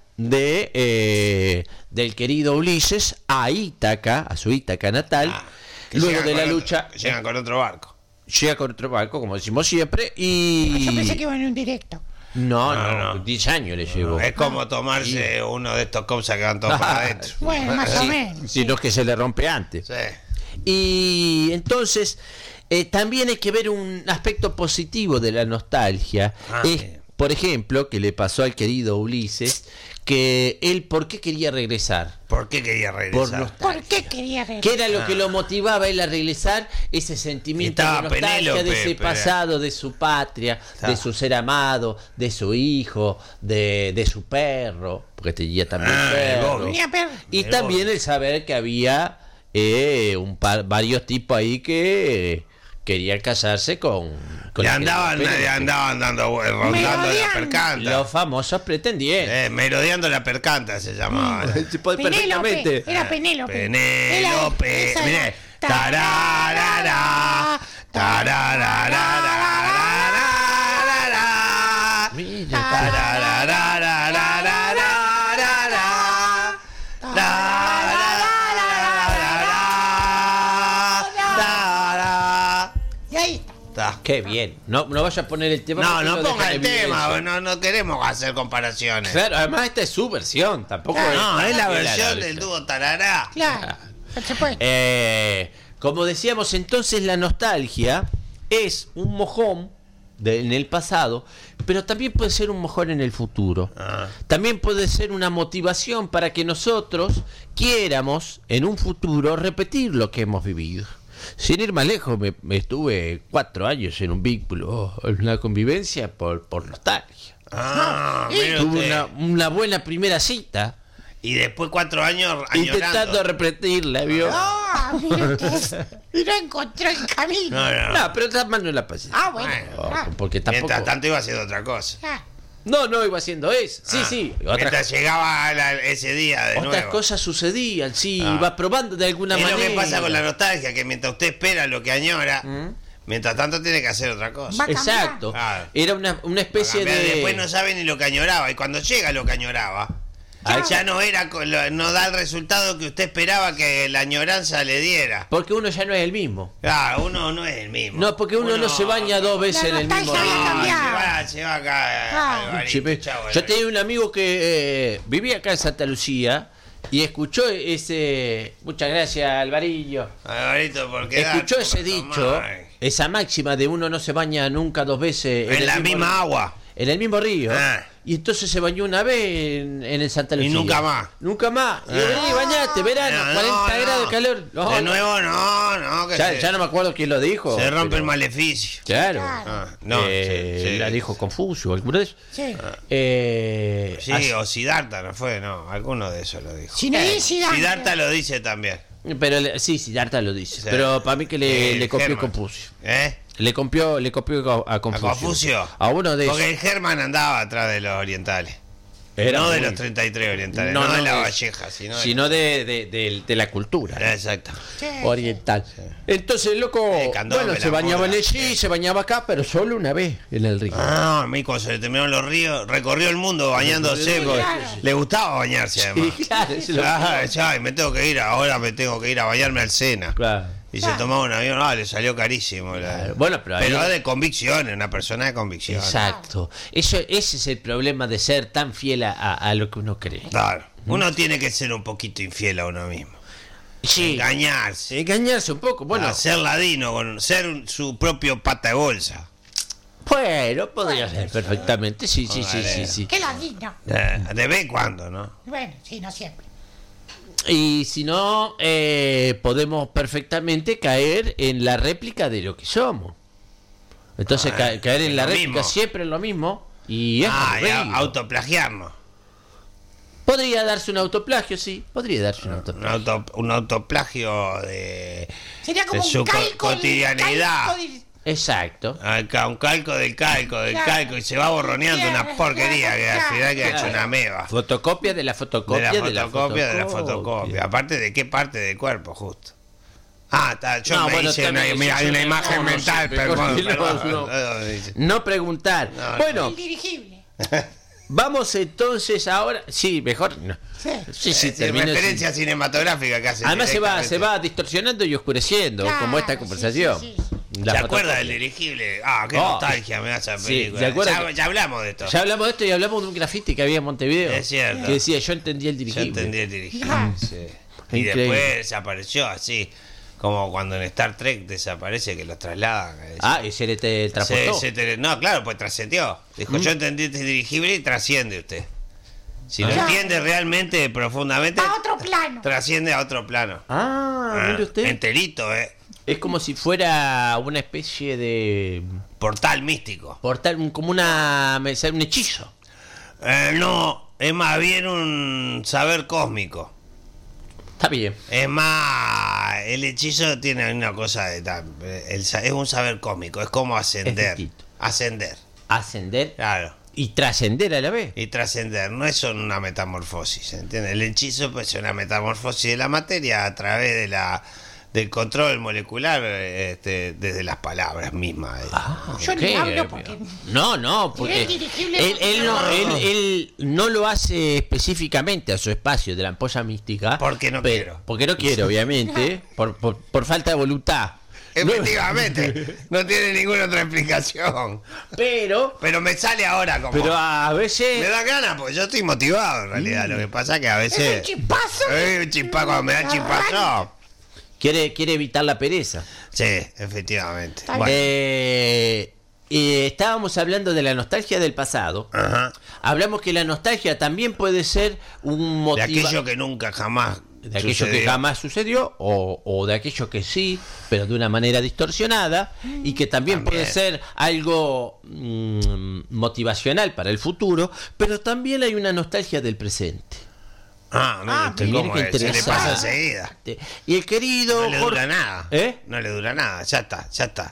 del querido Ulises a Ítaca, a su Ítaca natal, Que luego llegan de la con lucha. llegan con otro barco. Llega con otro barco, como decimos siempre, y... Yo pensé que iba en un directo. No, 10 años le llevó. Es como tomarse uno de estos cosas que van todos para adentro. Bueno, más o menos. Sino que se le rompe antes. Sí. Y entonces, también hay que ver un aspecto positivo de la nostalgia. Por ejemplo, que le pasó al querido Ulises, que él, ¿por qué quería regresar? ¿Por qué quería Por regresar? nostalgia. ¿Por qué quería regresar? ¿Qué era lo que lo motivaba a él a regresar? Ese sentimiento de Estaba nostalgia Penélope, de ese pero- pasado, de su patria, Estaba. de su ser amado, de su hijo, de su perro, porque tenía también el perro. Bobby. Tenía perro. Y El también Bobby. el saber que había varios tipos ahí que querían casarse con Le la andaban Penélope. rondando la Merodeando. percanta. Los famosos pretendientes. Merodeando la percanta se llamaba. Se puede perfectamente. Penélope. Era Penélope. Penélope. Esa Mirá. era. Tararara, tarararararararara. Mira, Y ahí está. qué bien. No vaya a poner el tema. No, porque no deja ponga en el tema, evidencia. no queremos hacer comparaciones. Claro, además esta es su versión, tampoco No, es la la versión del dúo Tarará. Claro. Por supuesto. Como decíamos entonces, la nostalgia es un mojón en el pasado, pero también puede ser un mojón en el futuro. También puede ser una motivación para que nosotros quiéramos en un futuro repetir lo que hemos vivido. Sin ir más lejos, me estuve 4 años en un vínculo, en una convivencia por nostalgia. Mire Tuve usted. una buena primera cita, Y después 4 años intentando añorando. repetirla, ¿vio? Ah, mire usted. Y no encontró el camino. No. No, pero esta mal no la pasé. Ah, bueno. Porque tampoco. Mientras tanto iba haciendo otra cosa. No iba haciendo eso. Sí. Mientras llegaba ese día de Otras nuevo. cosas sucedían, sí, iba probando de alguna Es manera. lo que pasa con la nostalgia, que mientras usted espera lo que añora, mientras tanto tiene que hacer otra cosa. Va a cambiar. Exacto. Claro. Era una especie Para cambiar, de. Después no sabe ni lo que añoraba, y cuando llega lo que añoraba, ya no era no da el resultado que usted esperaba que la añoranza le diera. Porque uno ya no es el mismo. Claro, uno no es el mismo. No, porque uno no se baña 2 veces en el mismo nostalgia río. había cambiado. Se va acá, Ah. Alvarito, chau, Yo tenía un amigo que vivía acá en Santa Lucía y escuchó ese. Muchas gracias, Alvarillo. Alvarito, porque Escuchó ese dicho, esa máxima de uno no se baña nunca 2 veces en el la mismo misma río. agua. En el mismo río. Ah. Y entonces se bañó una vez en el Santa Lucía. nunca más. Nunca más. Y vení, bañate, verano, 40 grados de calor. No, de no. nuevo, no. Que Ya no me acuerdo quién lo dijo. se rompe pero- el maleficio. Claro. No, La dijo Confucio, alguno de esos. Sí. Sí, o Siddhartha, no fue, no, alguno de esos lo dijo. Si no dice Siddhartha. Siddhartha lo dice también. Pero sí, Arta lo dice. Sí. Pero para mí que le copió Herman. Confucio. ¿Eh? Le copió a Confucio. ¿A Confucio? A uno de Porque esos. el Herman andaba atrás de los orientales. No de los 33 orientales, no de la Valleja, sino de la cultura Exacto. Sí. oriental. Entonces, loco, Candombe, bueno, se la bañaba en moda. el sí, se bañaba acá, pero solo una vez en el río. Ah, a mí cuando se le terminaron los ríos, recorrió el mundo bañándose, porque Claro. le gustaba bañarse además. Sí, claro, eso es lo Ah, ya, y me tengo que ir, ahora me tengo que ir a bañarme al Sena. Claro. Y se tomaba un avión, le salió carísimo. Claro. Bueno, pero ahí- de convicciones, una persona de convicciones. Exacto. Ese es el problema de ser tan fiel a lo que uno cree. Claro. Uno tiene que ser un poquito infiel a uno mismo. Sí. Engañarse un poco. Bueno, Ser ladino, ser su propio pata de bolsa. bueno, podría ser perfectamente. Sí. Qué ladino. De vez en cuando, ¿no? Bueno, sí, no siempre. Y si no, podemos perfectamente caer en la réplica de lo que somos. Entonces, caer en la lo réplica mismo. siempre es lo mismo. Y es Y aburrido. autoplagiarnos. Podría darse un autoplagio, sí. Podría darse un autoplagio. Un autoplagio de Sería como de su un calco. cotidianidad. calco de- Exacto. Acá, un calco del calco, Claro. y se va borroneando una Claro, porquería que al claro, final queda hecho claro. una meba. Fotocopia de la fotocopia De la fotocopia. Aparte, ¿de qué parte del cuerpo, justo? Ah, yo No, me bueno, hice también una sí, imagen no, mental, sí, perdón. no. No preguntar. No, bueno, El dirigible. vamos entonces ahora. Sí, mejor. No. Sí, termino referencia cinematográfica que hace. Además se directamente. va distorsionando y oscureciendo, Claro, como esta sí, conversación. sí. La ¿Se fotocopia. acuerda del dirigible? Ah, qué Oh. nostalgia me da esa Sí, película. ¿se acuerda Ya hablamos de esto. Ya hablamos de esto y hablamos de un graffiti que había en Montevideo. Es cierto. Que decía, yo entendí el Yo dirigible. entendí el dirigible. Claro. Sí. Y Increíble. después desapareció así. Como cuando en Star Trek desaparece que los trasladan. Ah, y se le transportó. No, claro, pues trascendió. Dijo, yo entendí este dirigible y trasciende usted. Si lo Ah. entiende realmente, profundamente, A otro plano. trasciende a otro plano. Ah, mire usted. Enterito, Es como si fuera una especie de Portal místico. portal, como un hechizo. No, es más bien un saber cósmico. Está bien. Es más, el hechizo tiene una cosa de es un saber cósmico, es como ascender. distinto. Ascender, Ascender claro. y trascender a la vez. Y trascender, no es solo una metamorfosis, ¿entiendes? El hechizo pues, es una metamorfosis de la materia a través de del control molecular desde las palabras mismas. Yo ni hablo porque- No, porque el dirigible él no lo hace específicamente a su espacio de la ampolla mística. Porque no quiero. Porque no quiere, obviamente, por falta de voluntad. Efectivamente, no tiene ninguna otra explicación. Pero Pero me sale ahora como... a veces... Me da ganas, porque yo estoy motivado en realidad. Lo que pasa es que a Es veces... un chispazo. Un chispazo, cuando me da chispazo. Quiere evitar la pereza. Sí, efectivamente. Está Bueno, Estábamos hablando de la nostalgia del pasado. ajá. Hablamos que la nostalgia también puede ser un De motivo... aquello que nunca jamás de aquello que sucedió. jamás sucedió o de aquello que sí, pero de una manera distorsionada y que también puede ser algo motivacional para el futuro, pero también hay una nostalgia del presente. Mire usted mire cómo qué es, se le interesante. pasa enseguida. Y el querido No le dura nada. ¿Eh? No le dura nada. Ya está.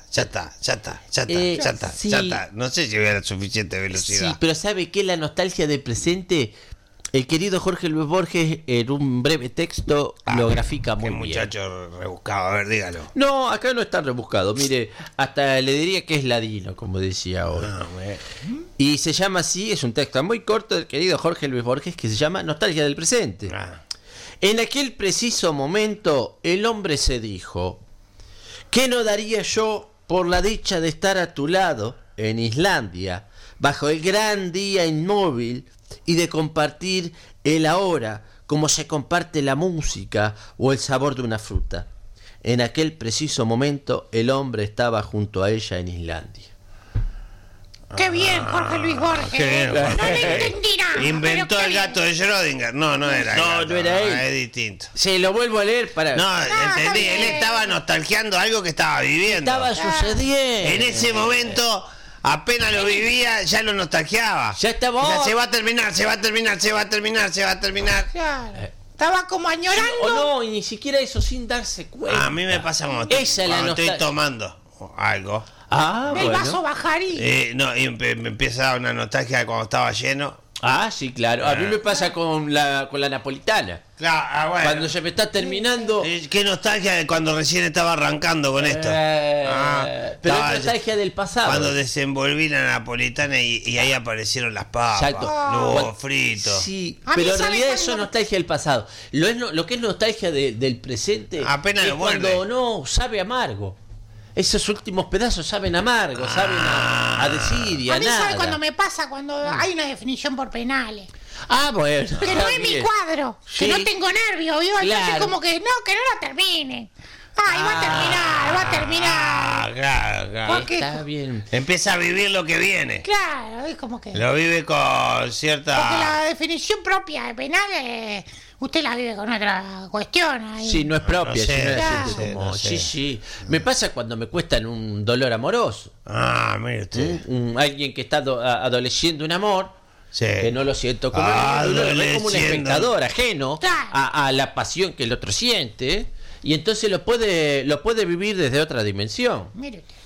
Sí. Ya está. No sé si voy a la suficiente velocidad. Sí, pero ¿sabe qué? La nostalgia del presente, el querido Jorge Luis Borges en un breve texto lo grafica muy Qué bien. muchacho rebuscado. A ver, dígalo. No, acá no está rebuscado. Mire, hasta le diría que es ladino, como decía hoy. Y se llama así, es un texto muy corto del querido Jorge Luis Borges que se llama Nostalgia del presente. En aquel preciso momento, el hombre se dijo: ¿qué no daría yo por la dicha de estar a tu lado, en Islandia, bajo el gran día inmóvil, y de compartir el ahora, como se comparte la música o el sabor de una fruta? En aquel preciso momento, el hombre estaba junto a ella en Islandia. Qué bien, Jorge Luis Borges. Qué bien, No Jorge. le entendí nada. Inventó pero el qué gato de Schrödinger. No era el No, gato. no era él. Es distinto. Se lo vuelvo a leer para... No, está entendí. bien. Él estaba nostalgiando algo que estaba viviendo. estaba sucediendo. En ese momento, apenas lo vivía, ya lo nostalgiaba. Ya estaba... Ya se va a terminar. Claro. Estaba como añorando. O no, y ni siquiera eso, sin darse cuenta. A mí me pasa cuando Esa es la estoy nostalgia. tomando algo. Ah, El vaso bueno. bajarí. No, y me empieza a dar una nostalgia de cuando estaba lleno. Ah, sí, claro. A mí me pasa con la napolitana. Claro, bueno. Cuando se me está terminando. Qué nostalgia de cuando recién estaba arrancando con esto. Pero estaba- es nostalgia del pasado. Cuando desenvolví la napolitana y ahí aparecieron las papas, Exacto. los huevos Cuando- fritos. Sí, A mí, pero en ¿sabe realidad cuándo? eso es nostalgia del pasado. Lo que es nostalgia del presente Apenas es lo vuelve. cuando no sabe amargo. Esos últimos pedazos saben amargo, saben a desidia, A mí nada. sabe cuando me pasa cuando hay una definición por penales. Ah, bueno. Que no está es mi bien. cuadro. Sí. Que no tengo nervios, ¿vio? Entonces Claro. como que no la termine. Ay, va a terminar. Claro. ¿Por qué? Está bien. Empieza a vivir lo que viene. Claro, es como que... Lo vive con Porque cierta... la definición propia de penal, usted la vive con otra cuestión. Ahí. Sí, no es propia, No sé, sino es claro. así como- no sé. sí. Me pasa cuando me cuestan un dolor amoroso. Ah, mire usted. Alguien que está adoleciendo un amor, Sí. que no lo siento como, uno lo ve como un Adoleciendo. espectador ajeno Claro. a la pasión que el otro siente, y entonces lo puede vivir desde otra dimensión. Mire usted.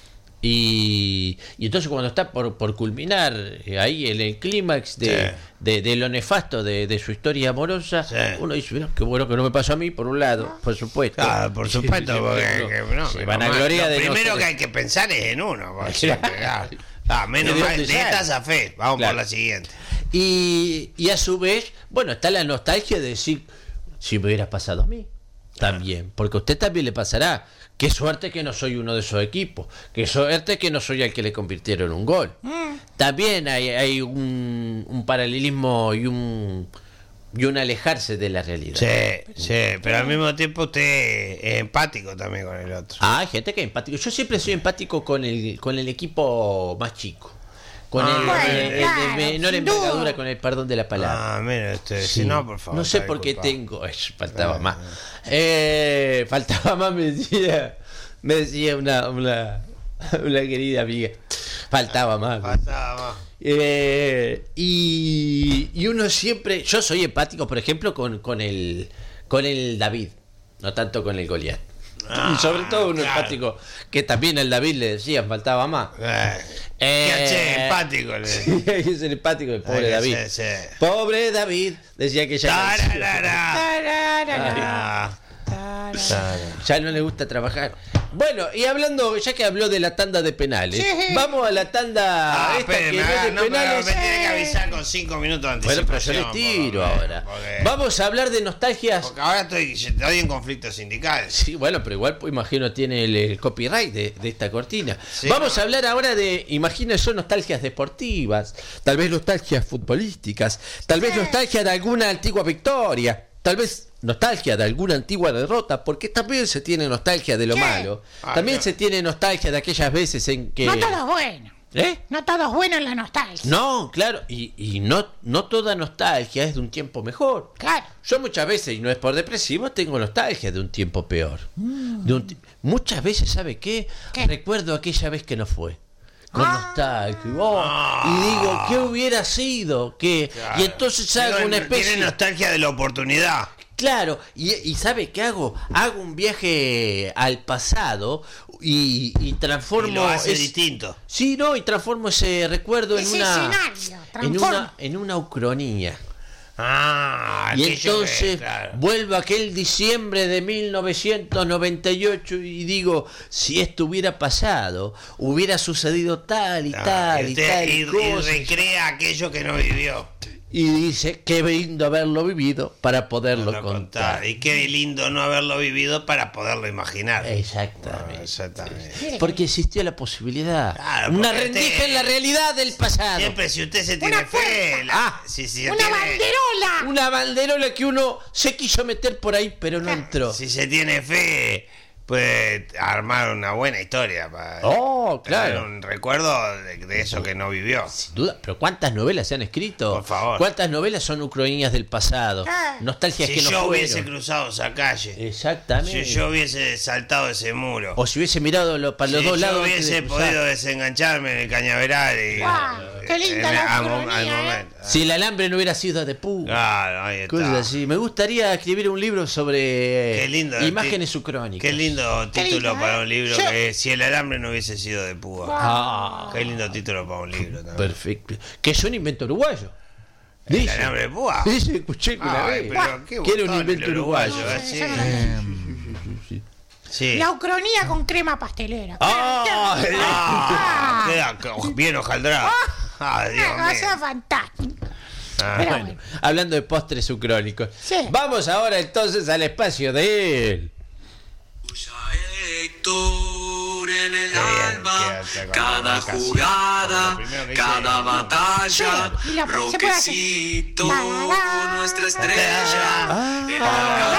Y entonces cuando está por culminar ahí en el clímax de lo nefasto de su historia amorosa, Sí. uno dice, "Mirá, qué bueno que no me pasó a mí", por un lado, por supuesto. Claro, por supuesto, Sí, porque pero que no, se pero van a gloria lo de no primero ser- que hay que pensar es en uno. Porque siempre, menos ¿De mal, dónde de sale? estas a fe. Vamos Claro. por la siguiente. Y a su vez, bueno, está la nostalgia de decir, si me hubiera pasado a mí, también, porque a usted también le pasará. Qué suerte que no soy uno de esos equipos, qué suerte que no soy el que le convirtieron un gol. También hay un paralelismo y un alejarse de la realidad. Sí, pero al mismo tiempo usted es empático también con el otro. Ah, hay gente que es empático. Yo siempre soy empático con el equipo más chico. Con el bueno, de claro, menor sin duda. envergadura, con el perdón de la palabra. Ah, mire usted, Sí. si no, por favor. No sé está por qué disculpado. tengo. Faltaba más. Faltaba más, me decía una querida amiga. Faltaba más. Faltaba más. Y uno siempre. Yo soy empático, por ejemplo, con el David, no tanto con el Goliat. Y sobre todo uno claro. empático, que también al David le decían, faltaba más. ¿Qué hace? Empático. Sí, es el empático del pobre que David. sí. Pobre David, decía que ya, Tararara. Tararara. Ah, ya no le gusta trabajar. Bueno, y hablando, ya que habló de la tanda de penales, Sí. vamos a la tanda esta espere, que no es de no, pero penales. me tiene que avisar con 5 minutos de Bueno, pero yo anticipación. le tiro porque- ahora. porque- Vamos a hablar de nostalgias. Porque ahora estoy en conflicto sindical. Sí, bueno, pero igual pues, imagino tiene el copyright de esta cortina. Sí, Vamos no. a hablar ahora de, imagino, son nostalgias deportivas, tal vez nostalgias futbolísticas, tal vez nostalgia de alguna antigua victoria, tal vez nostalgia de alguna antigua derrota, porque también se tiene nostalgia de lo Sí. malo. Ah, También no. se tiene nostalgia de aquellas veces en que... No todo es bueno. ¿Eh? No todo es bueno en la nostalgia. No, claro, y no toda nostalgia es de un tiempo mejor. Claro. Yo muchas veces, y no es por depresivo, tengo nostalgia de un tiempo peor. Muchas veces, ¿sabe qué? ¿Qué? Recuerdo aquella vez que no fue. Con Ah. nostalgia. Y digo, ¿qué hubiera sido? ¿Qué? Y entonces hago una especie... Tiene nostalgia de la oportunidad. Claro, y ¿sabe qué hago? Hago un viaje al pasado y transformo... Y lo hace es- distinto. Sí, no, y transformo ese recuerdo en Ese una... escenario, transforma. En una ucronía. Ah, Y aquello que- entonces claro. vuelvo a aquel diciembre de 1998 y digo, si esto hubiera pasado, hubiera sucedido tal y Ah, tal y usted- tal y cosa. recrea aquello que no vivió. Y dice, qué lindo haberlo vivido para poderlo Lo contar. Y qué lindo no haberlo vivido para poderlo imaginar. Exactamente. Exactamente. Porque existió la posibilidad. Claro, Una porque rendija usted- en la realidad del pasado. Siempre si usted se tiene Una fe, fuerza. si se Una tiene, banderola. Una banderola que uno se quiso meter por ahí, pero no entró. si se tiene fe, puede armar una buena historia para Oh, tener claro. un recuerdo de eso que no vivió. Sin duda, pero ¿cuántas novelas se han escrito? Por favor. ¿Cuántas novelas son ucronías del pasado? Ah. Nostalgias Si que no yo fueron. hubiese cruzado esa calle, Exactamente. si yo hubiese saltado ese muro, O si hubiese mirado para los si dos yo lados. antes de hubiese cruzar. podido desengancharme en el cañaveral Qué linda la ucronía, Si el alambre no hubiera sido de púa. Claro, ahí está. Cosas así. Me gustaría escribir un libro sobre Qué lindo, imágenes ucrónicas. Qué lindo título lindo, para un libro. Yo- Que si el alambre no hubiese sido de púa. Ah, Qué lindo título para un libro también. perfecto. Que es un invento uruguayo. ¿El Dice. alambre de púa? Dice, escuché que una Ay, vez. pero qué Que era un botón invento el uruguayo. sí. Eso no lo Sí. La ucronía con crema pastelera. Ah, queda bien hojaldrado. Ah, Dios Una cosa mío. fantástica. Ah, Pero Bueno, hablando de postres ucrónicos. Sí. Vamos ahora entonces al espacio de él. Héctor en el alba, quédate con cada la canción. jugada, Lo primero que cada hice, batalla, Sí, y la- se puede hacer. Roquecito, Tarará, nuestra estrella, Ah. en la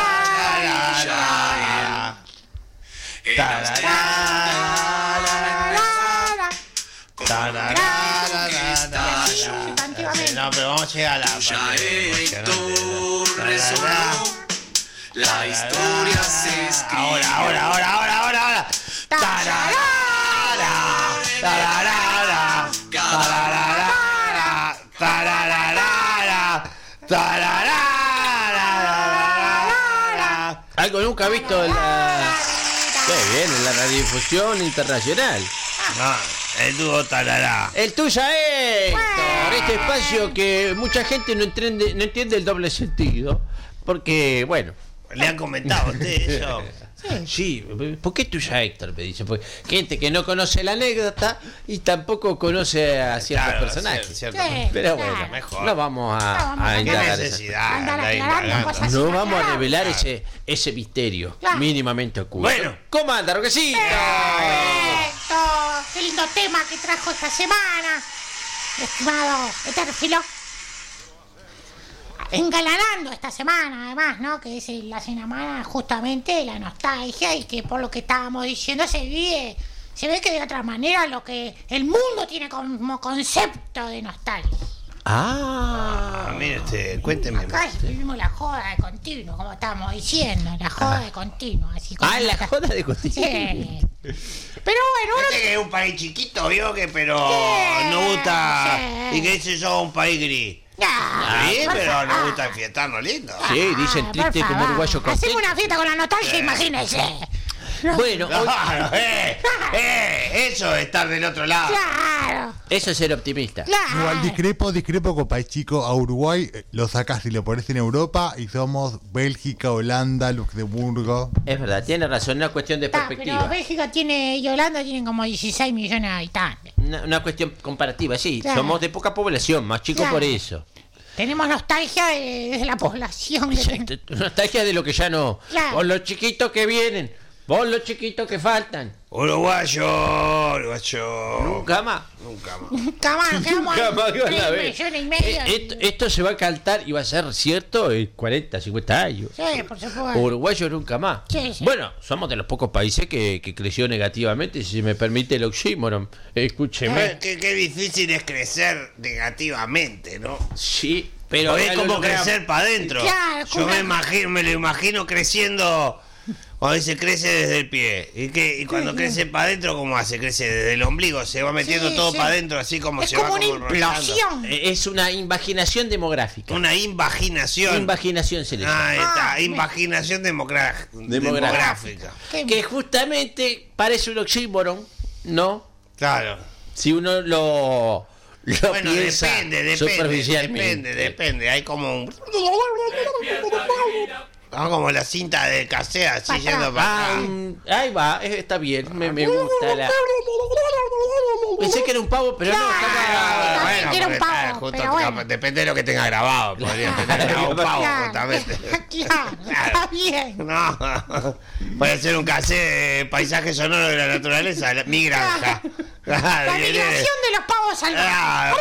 No, pero vamos a llegar a la ya parte Héctor resonó, la historia se escribió. Ahora. Tararara, tararara, tararara, tararara, tararara. Algo nunca visto en la. Qué bien, en la radiodifusión internacional. No, el dúo tarará. El tuyo es Héctor, este espacio que mucha gente no entiende el doble sentido. Porque, bueno. ¿Le han comentado a usted eso? Sí, ¿por qué tuya Héctor? Me dice. Porque gente que no conoce la anécdota y tampoco conoce a ciertos Claro, personajes. cierto. Sí. Pero Claro. bueno, mejor. no vamos No a vamos a ¿Qué indagar esa- necesidad? Andar de aclarando indagar? cosas. No vamos a Claro. revelar ese misterio Claro. mínimamente oculto. Bueno. ¿Cómo anda, Roquecito? Héctor, qué lindo tema que trajo esta semana, estimado Etérfilo. Engalanando esta semana, además, ¿no? Que es la semana justamente de la nostalgia y que por lo que estábamos diciendo se ve que de otra manera lo que el mundo tiene como concepto de nostalgia. Ah, mire usted, cuénteme Acá más. vivimos la joda de continuo, como estábamos diciendo, la joda de continuo, así como La joda de costilla. Sí. Pero bueno, uno Este que es un país chiquito, vio que pero Sí, no gusta sí. y que ese es un país gris. Sí, por pero favor. nos gusta enfiestarnos lindo. Sí, dicen por triste como favor. uruguayo Hacemos contento. una fiesta con la nostalgia, imagínese. Bueno, hoy- Claro, eso es estar del otro lado. Claro, eso es ser optimista. Igual claro. discrepo con país chico. A Uruguay lo sacas y lo pones en Europa y somos Bélgica, Holanda, Luxemburgo. Es verdad, tiene razón, una cuestión de Pero perspectiva. Bélgica y Holanda tienen como 16 millones de habitantes. Una cuestión comparativa, sí. Claro. Somos de poca población, más chicos Claro. por eso. Tenemos nostalgia de la población. Nostalgia de lo que ya no. Claro. Por los chiquitos que vienen, por los chiquitos que faltan. Uruguayo. Nunca más. Nunca más. Nunca más, nos quedamos Nunca más ahí de una 3 vez. millones y medio. Esto se va a cantar y va a ser cierto en 40, 50 años. Sí, por supuesto. Uruguayo nunca más. Sí, sí. Bueno, somos de los pocos países que creció negativamente, si me permite el oxímoron. Escúcheme. Qué difícil es crecer negativamente, ¿no? Sí, pero Porque es ya lo como logramos. crecer para adentro. Claro, Yo me lo imagino creciendo. Cuando dice crece desde el pie. Y cuando crece para adentro, ¿cómo hace? Crece desde el ombligo. Se va metiendo Sí, todo sí. para adentro, así como Es se como va una enrollando. implosión. Es una invaginación demográfica. Una invaginación. Invaginación se le llama. Ahí está, Ah, invaginación demográfica. Qué- Que justamente parece un oxímoron, ¿no? Claro. Si uno lo Bueno, piensa superficialmente. depende. Hay como un. Como la cinta de cassette así Pa' yendo atrás. para acá. Ahí va, está bien, me gusta la... Pensé que era un pavo, pero no, está Claro. grabado. También quiero un porque, pavo, justo, pero bueno. depende de lo que tenga grabado. Podría tener grabado un pavo, Claro, justamente. claro, está bien. No, puede ser un cassette de paisaje sonoro de la naturaleza, mi granja. La migración de los pavos salvajes.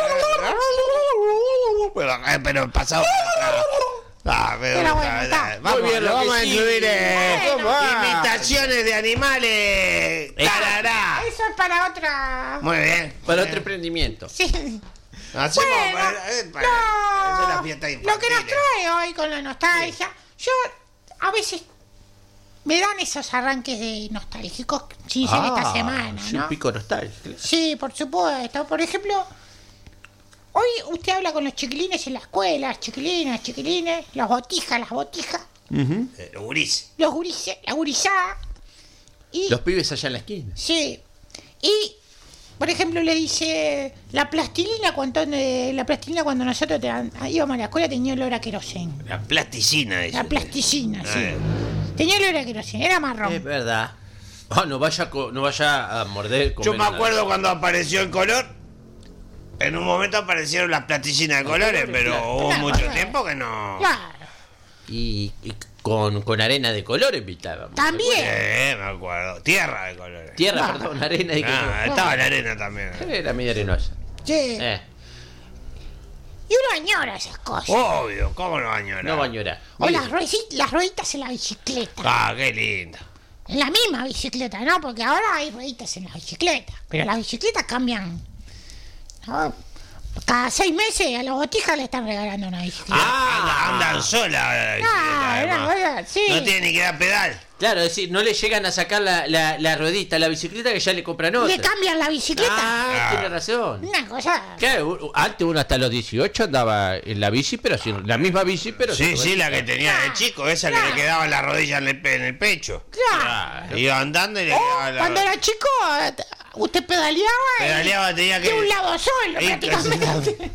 Pero pasado. Pero bueno, está. Vamos, Muy bien, lo vamos a Roquecito. incluir Bueno. imitaciones de animales. Tarará. Eso es para otra. Muy bien. Para otro emprendimiento. Sí. Hacemos Bueno, hacer la fiesta infantil. lo que nos trae hoy con la nostalgia, yo a veces me dan esos arranques de nostálgicos sin ser esta semana, sí, ¿no? un pico nostálgico. Sí, por supuesto. Por ejemplo, hoy usted habla con los chiquilines en la escuela, chiquilines, las botijas, Los gurises. los gurises, la gurizada. Y, Los pibes allá en la esquina. sí. Y, por ejemplo, le dice, la plastilina cuando nosotros íbamos a la escuela tenía olor a querosén. La plasticina, dice. La plasticina, sí. Tenía olor a querosén, era marrón. Es verdad. No vaya a morder. Yo me acuerdo cuando apareció el color. En un momento aparecieron las plasticinas de colores, pero hubo mucho tiempo que no. Claro. Y con arena de colores invitábamos. También. Me acuerdo. Tierra de colores. Tierra, perdón, arena de colores. Estaba la arena también. Era medio arenosa. Sí. Y uno añora esas cosas. Obvio, ¿cómo no va a añorar? No va a llorar. O las rueditas en la bicicleta. Ah, qué lindo. En la misma bicicleta, ¿no? Porque ahora hay rueditas en las bicicletas. Pero las bicicletas cambian. ¿No? Cada 6 meses a los botijas le están regalando una bicicleta. Andan sola la bicicleta, además. Sí. No tiene ni que dar pedal. Claro, es decir, no le llegan a sacar la ruedita a la bicicleta que ya le compran otra. Le cambian la bicicleta. Tiene razón. Una cosa. Claro, antes uno hasta los 18 andaba en la bici, pero sin la misma bici, pero Sí, sin sí, la que tenía de chico, esa que le quedaba la rodilla en el pecho. Claro. Iba andando y le O quedaba la cuando era chico, usted pedaleaba. Pedaleaba, tenía que. De un lado solo, Ahí, prácticamente.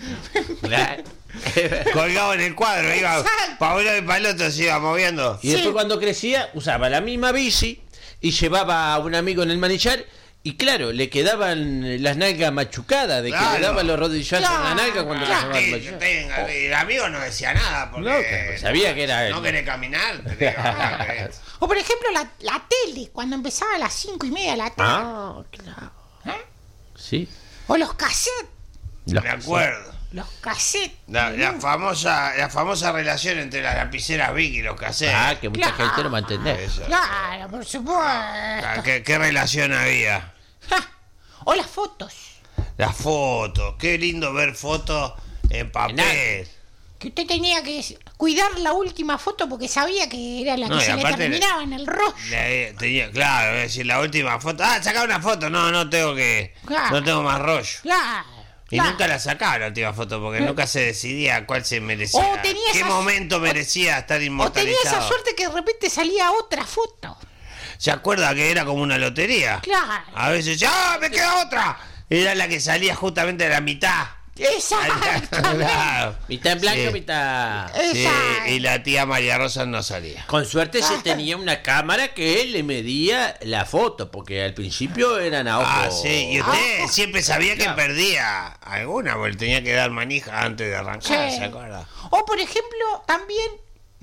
Claro. Colgado en el cuadro, iba Exacto. para uno y para el otro, se iba moviendo. Y después cuando crecía usaba la misma bici y llevaba a un amigo en el manillar y claro, le quedaban las nalgas machucadas de que Claro. le daban los rodillazos en la nalga cuando Claro. la llevaba al Sí, manillar. el amigo no decía nada porque No, claro, sabía que era él. no querés caminar. te digo, O por ejemplo, la tele, cuando empezaba a las 5:30 de la tarde. Ah, claro. ¿Eh? Sí. O los cassettes. Los- me acuerdo. Los cassettes. La famosa relación entre las lapiceras Vic y los cassettes. Ah, que mucha Claro. gente no va a entender. Eso. Claro, por supuesto. ¿Qué relación había? Ja. O las fotos. Las fotos, qué lindo ver fotos en papel. Que usted tenía que cuidar la última foto porque sabía que era la que No, y se le aparte terminaba en el rollo. Claro, es decir, la última foto. Saca una foto. No tengo que. Claro. No tengo más rollo. Claro. Y claro. nunca la sacaba la última foto porque nunca se decidía cuál se merecía. O tenía ¿Qué esa- momento merecía estar O tenía inmortalizado? esa suerte que de repente salía otra foto. ¿Se acuerda que era como una lotería? Claro. A veces decía, ¡ah, me queda otra! Era la que salía justamente de la mitad. Exactamente. Claro. Mitad en blanco, Sí. mitad. Sí, Exacto. y la tía María Rosa no salía. Con suerte se tenía una cámara que le medía la foto, porque al principio eran a ojo. Ah, sí, y usted siempre sabía que perdía alguna, porque tenía que dar manija antes de arrancar, Sí. ¿se acuerda? O por ejemplo, también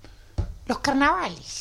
los carnavales.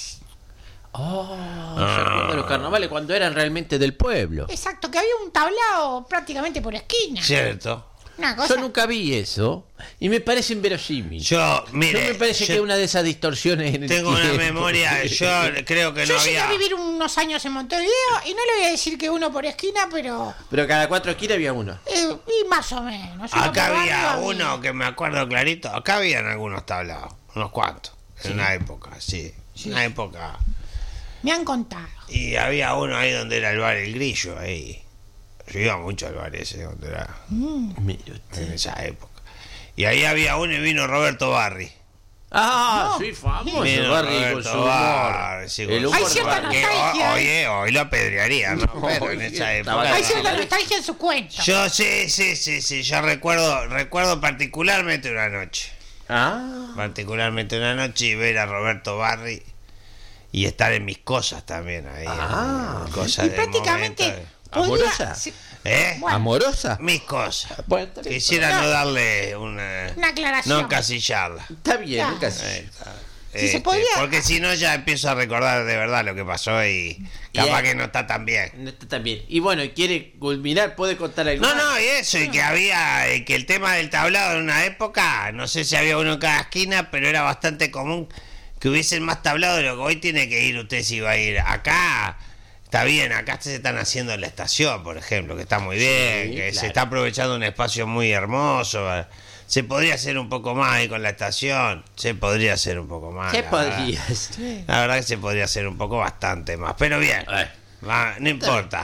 ¿Se acuerdan de los carnavales cuando eran realmente del pueblo? Exacto, que había un tablado prácticamente por esquina. Cierto. Una cosa. Yo nunca vi eso y me parece inverosímil. Yo, mire, me parece yo que es una de esas distorsiones en el tengo una tiempo. memoria, yo creo que Yo no llegué había... a vivir unos años en Montevideo y no le voy a decir que uno por esquina, pero Pero cada 4 esquinas había uno. y más o menos. Uno Acá por había barrio uno que me acuerdo clarito, acá habían algunos tablados, unos cuantos, en una época, sí, una época. Me han contado. Y había uno ahí donde era el bar El Grillo, ahí. Yo iba mucho al bar ese, donde era, Mire usted. en esa época. Y ahí había uno y vino Roberto Barri. Ah, sí, famoso. Vino Barry con Roberto su humor. Barri, sí, El con humor Hay de cierta Barry. nostalgia. Oye, hoy lo apedrearían, ¿no? Pero en esa época... estaba- Hay cierta nostalgia en su cuento. Yo sí, yo recuerdo particularmente una noche. Particularmente una noche y ver a Roberto Barri y estar en mis cosas también ahí. en cosas Y del prácticamente momento. podría. ¿Amorosa? sí, ¿Eh? Bueno. ¿Amorosa? Mis cosas. Bueno, está bien. Quisiera no darle una aclaración. no encasillarla. Está bien, Claro. nunca Si se podía- Porque si no ya empiezo a recordar de verdad lo que pasó y capaz Y, que no está tan bien. No está tan bien. Y bueno, ¿quiere culminar? ¿Puede contar algo? No, y eso, y que había, que el tema del tablado en una época, no sé si había uno en cada esquina, pero era bastante común que hubiesen más tablado de lo que hoy tiene que ir usted si va a ir. Acá está bien, acá se están haciendo en la estación, por ejemplo, que está muy bien, que claro. se está aprovechando un espacio muy hermoso. Se podría hacer un poco más ahí con la estación, se podría hacer un poco más. ¿Qué la verdad. podrías? La verdad que se podría hacer un poco bastante más, pero bien. Ay. No importa.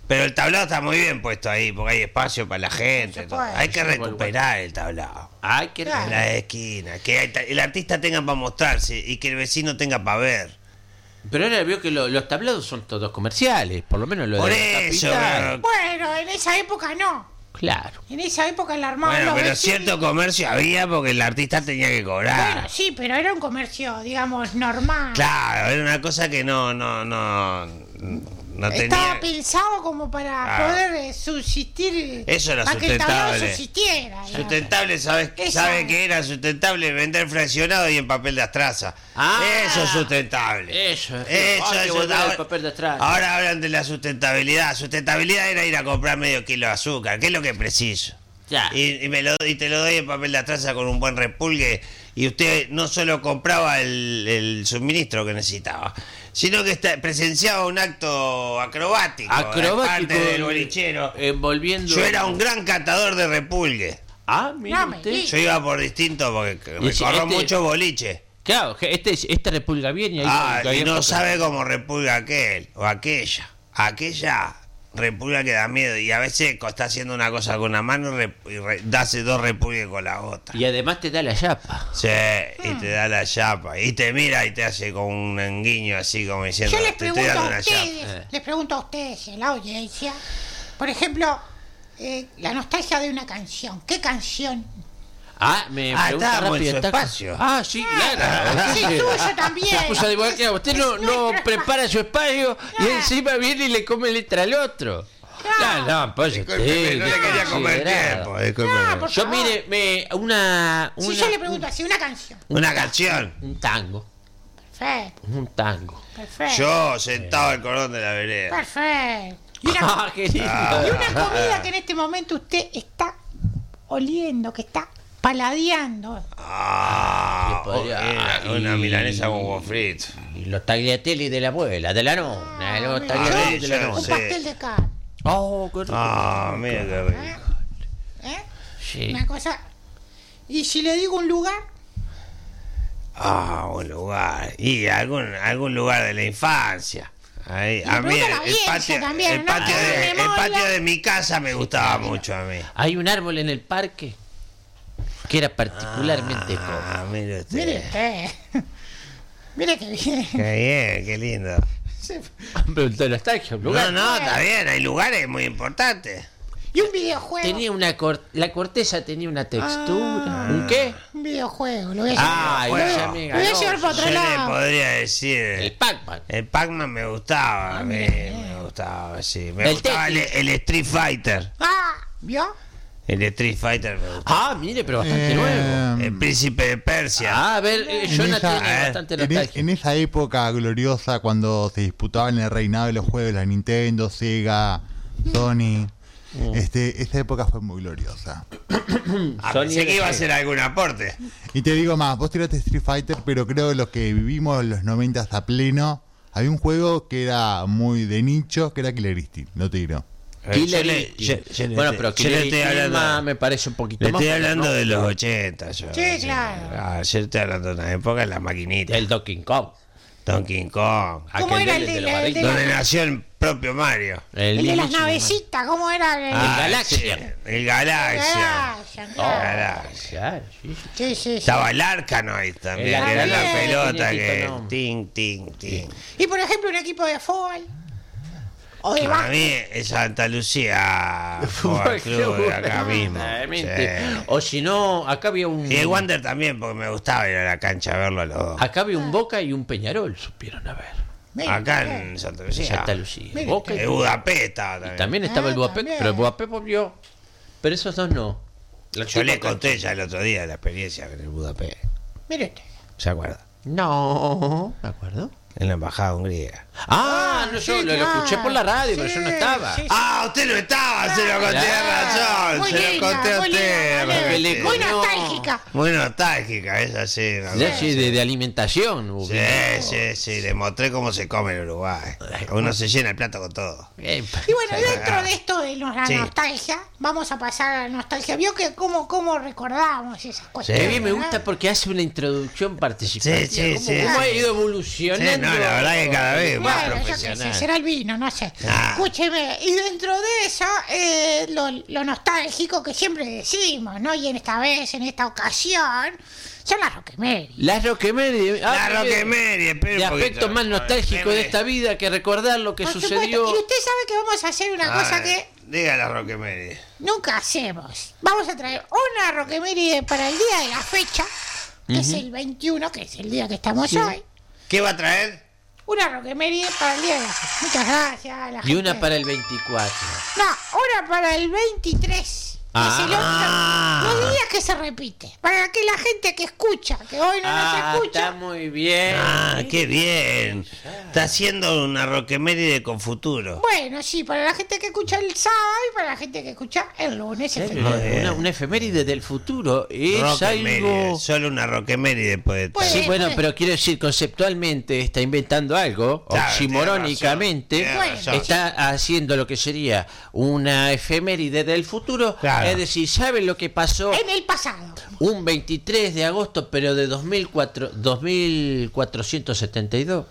Pero el tablado está muy bien puesto ahí, porque hay espacio para la gente. Se todo. puede, Hay que se puede. recuperar el tablado. Ay, qué Claro. En la esquina. Que el artista tenga para mostrarse y que el vecino tenga para ver. Pero ahora veo que los tablados son todos comerciales, por lo menos lo Por de la eso, capital. Bueno, en esa época no. Claro. En esa época la armaban bueno, los pero vecinos. cierto comercio había porque el artista tenía que cobrar. Bueno, sí, pero era un comercio, digamos, normal. Claro, era una cosa que no Estaba tenía. pensado como para Claro. poder subsistir. Eso era para que el tablado sustentable. subsistiera. digamos. Sustentable, ¿sabe Esa- qué era sustentable? Vender fraccionado y en papel de astraza. Ah, Eso es sustentable. Eso es. Eso Hay que es volver al ahora- papel de atrás. Ahora hablan de la sustentabilidad. Sustentabilidad era ir a comprar medio kilo de azúcar, que es lo que preciso. Ya. Y te lo doy en papel de atraza con un buen repulgue. Y usted no solo compraba el suministro que necesitaba, sino que presenciaba un acto acrobático. de parte del bolichero. Envolviendo. Yo era un gran catador de repulgue. Ah, mire No me usted. diga. Yo iba por distintos porque Y si recorro este- mucho boliche. Claro, que esta repulga bien y ahí ahí Y no época. sabe cómo repulga aquel o aquella. Aquella repulga que da miedo. Y a veces está haciendo una cosa con una mano y hace dos repulgues con la otra. Y además te da la chapa. Sí, y te da la chapa. Y te mira y te hace con un enguiño así como diciendo, Yo les te estoy pregunto dando a una ustedes, chapa. les pregunto a ustedes en la audiencia, por ejemplo, la nostalgia de una canción. ¿Qué canción? Ah, me Ah, pregunta estábamos en rápido. su está- espacio. Ah, sí, claro. Sí, tuyo también. Se puso a divagar, claro, usted no Es nuestro prepara su espacio y Claro. encima viene y le come letra al otro. Claro. No, pues Discúlpeme, no le quería comer tiempo. Discúlpeme. Ah, por Yo favor. mire, una Si yo le pregunto así, una canción. Una canción. un tango, Perfecto, un tango. perfecto. Yo sentado al cordón de la vereda. Perfecto. Y una, Ah, qué lindo. y una comida que en este momento usted está oliendo, que está paladeando. Ah, Que podría- una y- milanesa con huevo frito. Y los tagliatelli de la abuela, de la nonna, los mira. tagliatelli de la Yo Un nonna. sé. pastel de carne. Oh, qué rico. Ah, mira qué rico. ¿Eh? Sí. Una cosa. Y si le digo un lugar, Ah, un lugar. Y algún lugar de la infancia. Ahí, Y a mí pregunta la audiencia también, el ¿no? patio de, El el memoria. patio de mi casa me gustaba mucho a mí. Hay un árbol en el parque que era particularmente cómodo. Ah, mire usted. mire usted. Mire qué bien. Qué bien, qué lindo. Pero de nostalgia, un lugar. No, está bien, hay lugares muy importantes. Y un videojuego. Tenía la corteza tenía una textura. ¿Un qué? Un videojuego. Lo voy a llevar. Ah, bueno. esa amiga. Lo voy a llevar para Yo otro le lado. podría decir. El Pac-Man. El Pac-Man me gustaba, a mí, me gustaba, sí. Me El gustaba Tetris. el Street Fighter. Ah, ¿vio? El Street Fighter me gustaba. Ah, mire, pero bastante nuevo. El Príncipe de Persia. Ah, a ver, Jonathan tiene bastante nostalgia. en esa época gloriosa cuando se disputaban el reinado de los juegos, la Nintendo, Sega, Sony, esa época fue muy gloriosa. Pensé que iba a hacer algún aporte. Y te digo más, vos tiraste Street Fighter, pero creo que los que vivimos en los 90 a pleno, había un juego que era muy de nicho, que era Killer Instinct, no te digo. Killer Yo le- Instinct. yo le- Bueno, pero yo le Killer estoy Instinct hablando- me parece un poquito Le más. estoy hablando ¿no? de los 80. Yo, Sí, claro. Yo estoy hablando de una época de la maquinita. Del Donkey Kong. Donkey Kong. ¿Cómo Aquel era el de de los la- barritos. Donde nació el propio Mario. El de las mismísimo navecitas, ¿cómo era? El Galaxia. sí, el Galaxia. Galaxia, Mario. claro. Galaxia. Claro, sí. Sí, sí, sí. Estaba el Arcano ahí también, El que era la Arcano. pelota Tenía que. nombre. Ting, ting, ting. Y por ejemplo, un equipo de fútbol. O de Para básquet. mí es Santa Lucía Fútbol Club de acá mismo. Realmente. Sí. O si no, acá había un. Y el Wander también, porque me gustaba ir a la cancha a verlo a los dos. Acá había un Boca y un Peñarol, supieron a ver. Mira, Acá mira. en Santa Lucía. Santa Lucía. Mire, Boca y El Budapest estaba también. también estaba el Budapest, también. pero el Budapest volvió. Pero esos dos no. La Yo le chica- conté ya el otro día la experiencia en el Budapest. Mire usted. ¿Se acuerda? No, ¿me acuerdo? En la embajada hungría. Ah, no, yo sí, lo escuché por la radio, pero sí, yo no estaba. sí, sí. Ah, usted no estaba, se lo conté, Claro. razón. Muy Se lo linda, conté a muy usted. linda, muy le linda. Muy comió. nostálgica. Muy nostálgica, es así. ¿no? Ya, sí, de alimentación. hubo. Sí, sí, sí, le mostré cómo se come en Uruguay. Uno se llena el plato con todo. Epa. Y bueno, dentro de esto de la Sí. nostalgia, vamos a pasar a la nostalgia. ¿Vio que cómo recordamos esas cosas? A mí me gusta porque hace una introducción participativa. Sí, sí, ¿Cómo, sí. cómo ha ido evolucionando Sí, mundo. no, la verdad que cada vez más Bueno, yo qué profesional. sé, será el vino, no sé. Ah. Escúcheme, y dentro de eso, lo nostálgico que siempre decimos, ¿no? Y en esta ocasión, son las roquemérides. Las roquemérides. La Roquemérides, espera De un poquito. aspectos más nostálgicos de esta vida que recordar lo que Por sucedió. supuesto, y usted sabe que vamos a hacer una cosa que Diga la Roquemérides. nunca hacemos. Vamos a traer una roqueméride para el día de la fecha, que es el 21, que es el día que estamos hoy. ¿Qué va a traer? Una roqueméride para el día de la fecha. Muchas gracias a la Y una gente. para el 24. No, una para el 23. Que es el otro, los días que se repite. Para que la gente que escucha, que hoy no nos Está escucha. muy bien. Ah, qué bien. Está haciendo una Roqueméride con futuro. Bueno, sí, para la gente que escucha el sábado y para la gente que escucha el lunes. Una efeméride del futuro es Roqueméride, algo. solo una Roqueméride puede Pues, traer. Sí, bueno, pero quiero decir, conceptualmente está inventando algo, Claro, oximorónicamente, tiene razón. está haciendo lo que sería una efeméride del futuro. Claro. Es decir, ¿saben lo que pasó En el pasado. un 23 de agosto, pero de 2472?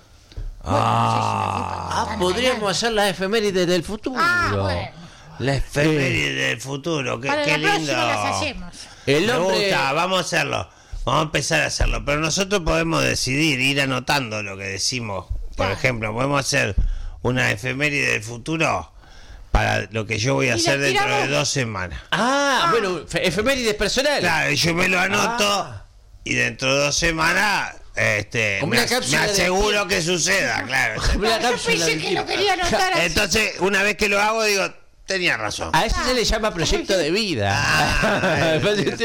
Podríamos hacer las efemérides del futuro. Bueno. La Efeméride del futuro, qué, Para qué la lindo. próxima las hacemos. El Me hombre. gusta, vamos a hacerlo. Vamos a empezar a hacerlo. Pero nosotros podemos decidir, ir anotando lo que decimos. Por Claro. ejemplo, podemos hacer una efeméride del futuro para lo que yo voy a Y hacer la dentro de tiramos. 2 semanas. Bueno, efemérides personales. Claro, y yo me lo anoto y dentro de 2 semanas Como me, una cápsula me de aseguro tiempo. que suceda, claro. Una Yo cápsula pensé del que tiempo. lo quería anotar así. Entonces, una vez que lo hago, digo, tenía razón. A eso se le llama proyecto de vida. Ah,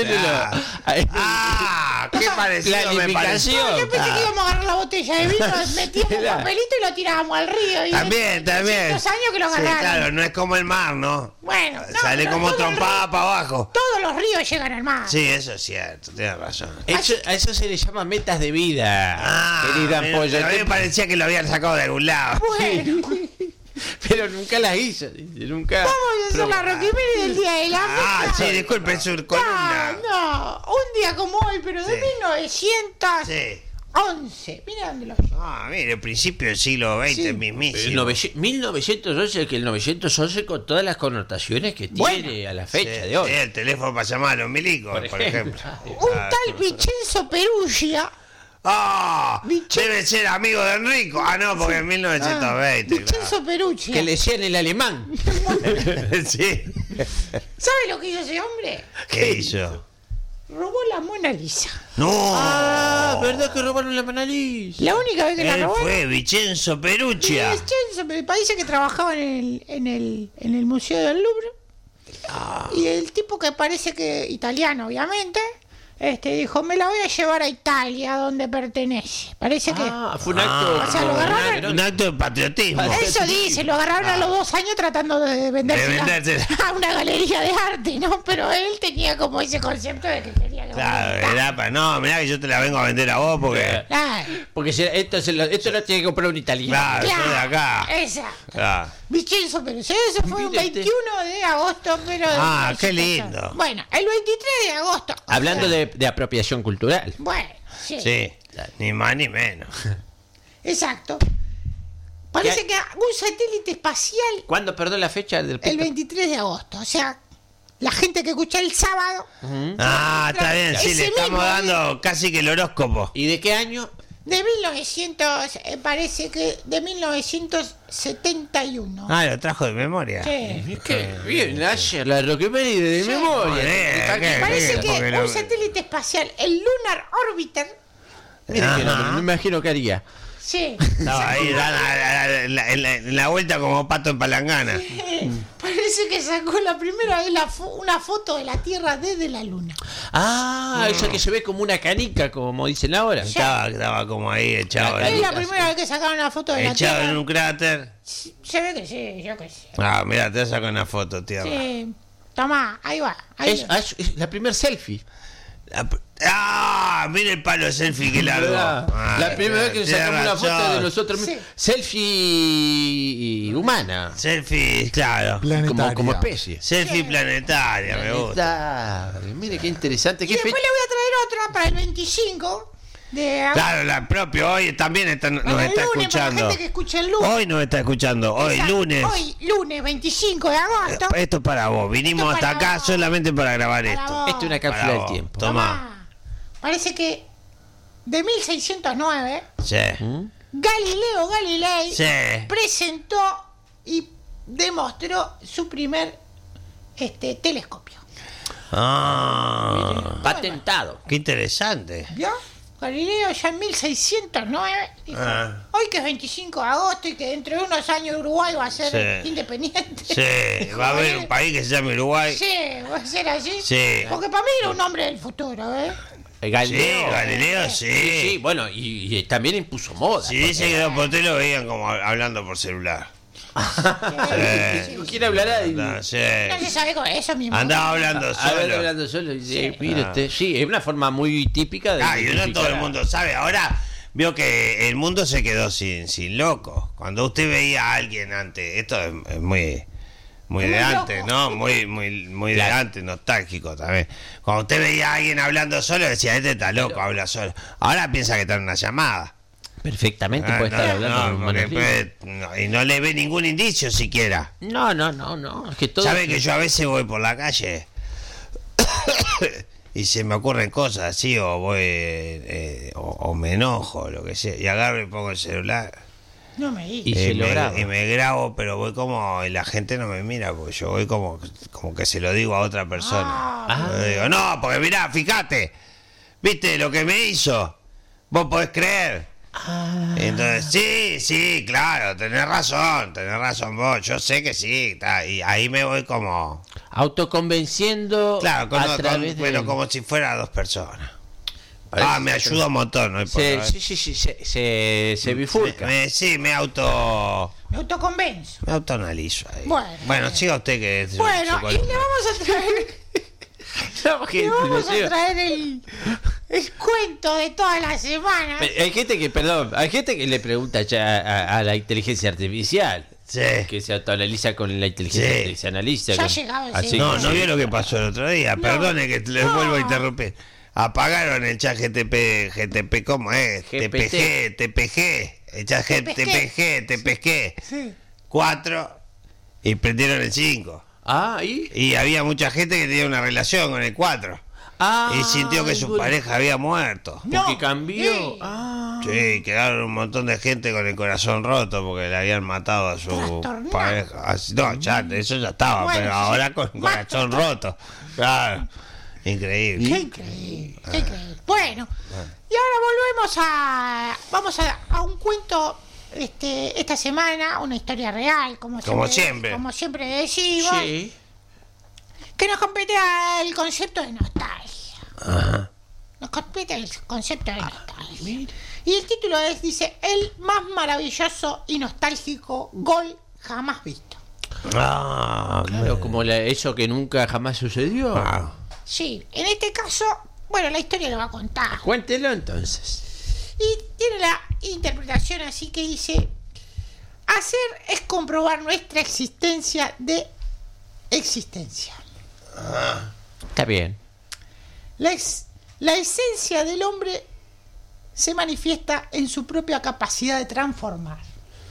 qué parecido me pareció. No, yo pensé que íbamos a agarrar la botella de vino, metíamos un Claro. papelito y lo tirábamos al río. Y También. 200 años que lo Sí, agarraron. claro, no es como el mar, ¿no? Bueno, no, Sale pero como todo el trompada río- para abajo. Todos los ríos llegan al mar. Sí, eso es cierto, tienes razón. A eso se le llama metas de vida, querida pero ampolla. a mí me parecía que lo habían sacado de algún lado. Bueno, Pero nunca las hizo, dice, nunca. vamos a hacer la roqueméride del día de la Ah, fecha. sí, disculpe su columna. No, un día como hoy, pero de Sí. 1911. Sí. Mira dónde lo Mire, principio del siglo XX, Sí. mismísimo. 1911, que el 911 con todas las connotaciones que tiene Bueno. a la fecha Sí, de hoy. sí, el teléfono para llamar a los milicos, por ejemplo. Un tal Vincenzo Perugia. ¡Ah! Vincenzo- Debe ser amigo de Enrico. Ah, no, porque en 1920. Vincenzo Perugia. Que le decían el alemán. claro. Sí. ¿Sabe lo que hizo ese hombre? ¿Qué hizo? Robó la Mona Lisa. ¡No! ¿Verdad que robaron la Mona Lisa? La única vez que la Él robaron. fue Vincenzo Perugia. Vincenzo, me parece que trabajaba en el Museo del Louvre. Y el tipo que parece que italiano, obviamente, dijo, me la voy a llevar a Italia, donde pertenece. Parece que... Fue un acto. O sea, lo agarraron- Un acto de patriotismo. Eso dice, lo agarraron a los 2 años tratando de vendérsela De vendérsela. a una galería de arte, ¿no? Pero él tenía como ese concepto de que quería que... Claro, era para. No, mirá que yo te la vengo a vender a vos porque. Claro, Porque esto lo tiene que comprar un italiano. Claro, soy de acá. esa. Claro. Vincenzo, pero eso fue un Mire usted. 21 de agosto, pero... Ah, qué lindo. Bueno, el 23 de agosto. Hablando o sea, de apropiación cultural. Bueno, sí, Sí, ni más ni menos. exacto. Parece que un satélite espacial ¿Cuándo, perdón, la fecha del el 23 de agosto, o sea, la gente que escucha el sábado... Ah, está bien, sí, Ese le estamos mismo, dando casi que el horóscopo. ¿Y de qué año? De 1900, parece que de 1971. Ah, lo trajo de memoria. Sí. Qué bien, ayer la roqueméride de Sí. memoria. Joder, qué- Parece porque que lo- un satélite espacial, el Lunar Orbiter, Mire que no me imagino qué haría. sí, Estaba ahí en la vuelta como pato en palangana. parece que sacó la primera vez una foto de la Tierra desde la Luna. Esa que se ve como una canica, como dicen ahora. Estaba como ahí echado, La Es la Luna, primera vez que sacaron una foto de la echado Tierra. en un cráter. Se ve que sí, yo qué sé. Ah, mira, te saco una foto, tierra. Sí. Tomá, ahí va. Ahí va. Es la primer selfie. Mira el palo de selfie que largo. La primera vez que tenés sacamos una foto razón. de nosotros Sí. mismos. Selfie humana. Selfie, claro. Planetaria. Como especie. Selfie planetaria, me gusta. Mire qué interesante. Y ¿Qué después fecha? le voy a traer otra para el 25, Claro, el propio hoy también nos Bueno, el está lunes, para la escuchando. gente que escucha el lunes. Hoy nos está escuchando, hoy Exacto, lunes. Hoy, lunes 25 de agosto. Esto es para vos, vinimos Esto hasta para acá vos. solamente para grabar Para esto. vos. Esto es una cápsula Para del vos. tiempo. Tomá. Parece que de 1609, Sí. Galileo Galilei Sí. presentó y demostró su primer telescopio. Patentado. Qué interesante. ¿Vio? Galileo ya en 1609 dijo, hoy que es 25 de agosto y que dentro de unos años Uruguay va a ser Sí. independiente. Sí, va a haber un país que se llame Uruguay. Sí, va a ser así. Sí. Porque para mí era un hombre del futuro, ¿eh? Galileo. Sí, Galileo, Sí, sí. sí, bueno, y también impuso moda. Sí, dice que los porteros lo veían como hablando por celular. No quiere hablar a No, sí. No se sabe con eso mismo. Andaba hablando solo. hablando solo. Y dice, mire usted, sí, es una forma muy típica de. Ah, y no identificar todo el a- mundo sabe. Ahora vio que el mundo se quedó sin loco. Cuando usted veía a alguien antes, esto es muy de Muy antes, loco. ¿no? Muy de antes, nostálgico también. Cuando usted veía a alguien hablando solo, decía, este está loco, habla solo. Ahora piensa que está en una llamada. Perfectamente Ah, puede estar hablando con porque manos libres. y no le ve ningún indicio siquiera. No. Es que todo. ¿Sabe que yo a veces voy por la calle y se me ocurren cosas así, o voy o me enojo, lo que sea, y agarro y pongo el celular No me digas. Y se lo graba. y me grabo, pero voy como, y la gente no me mira, porque yo voy como que se lo digo a otra persona. Yo digo, no, porque mirá, fíjate, viste lo que me hizo, vos podés creer. Entonces, sí, claro, tenés razón vos, yo sé que sí, y ahí me voy como, Autoconvenciendo claro, a través de. pero como si fuera dos personas. Parece Me que- ayuda un montón, ¿no? Se bifurca. Sí, me Me autoconvenzo. autoanalizo ahí. Bueno. siga usted que es Bueno, y le psicólogo. vamos a traer, le vamos a traer el cuento de toda la semana. Hay gente que le pregunta ya a la inteligencia artificial. Sí. Que se autoanaliza con la inteligencia Sí. artificial. Se analiza. Ya con- llegaba el así siglo. No vio lo que pasó el otro día. Perdone que les No. vuelvo a interrumpir. Apagaron el chat GTP, ¿cómo es? GPT. TPG. El chat TPG. Sí. 4 y prendieron el 5. ¿y? Y había mucha gente que tenía una relación con el 4. Y sintió que su bueno. pareja había muerto. Porque No. cambió. Sí. Sí, quedaron un montón de gente con el corazón roto porque le habían matado a su Trastornado. pareja. No, ya, eso ya estaba, Bueno, pero sí. ahora con el corazón roto. Claro, increíble. Qué increíble, qué increíble. Bueno, y ahora vamos a un cuento esta semana, una historia real, como siempre. como siempre decimos, Sí. que nos compete el concepto de nostalgia. Nos compete el concepto de nostalgia. Y el título dice, el más maravilloso y nostálgico gol jamás visto. Claro, como eso que nunca jamás sucedió. Sí, en este caso, bueno, la historia lo va a contar. Cuéntelo entonces. Y tiene la interpretación así que dice, hacer es comprobar nuestra existencia de existencia. Está bien. La esencia del hombre se manifiesta en su propia capacidad de transformar.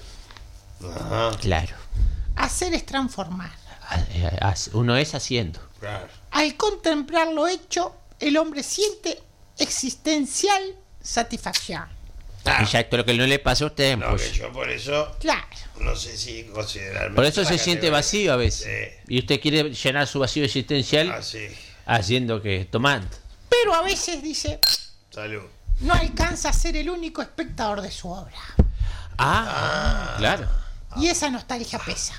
Claro. Hacer es transformar. Uno es haciendo. Al contemplar lo hecho, el hombre siente existencial satisfacción. Y ya esto es lo que no le pasa a usted. No, pues. que yo por eso Claro. no sé si considerarme. Por eso la se siente categoría. vacío a veces. Sí. Y usted quiere llenar su vacío existencial Así. haciendo que tomando. Pero a veces, dice, Salud. no alcanza a ser el único espectador de su obra. Claro. Y esa nostalgia pesa.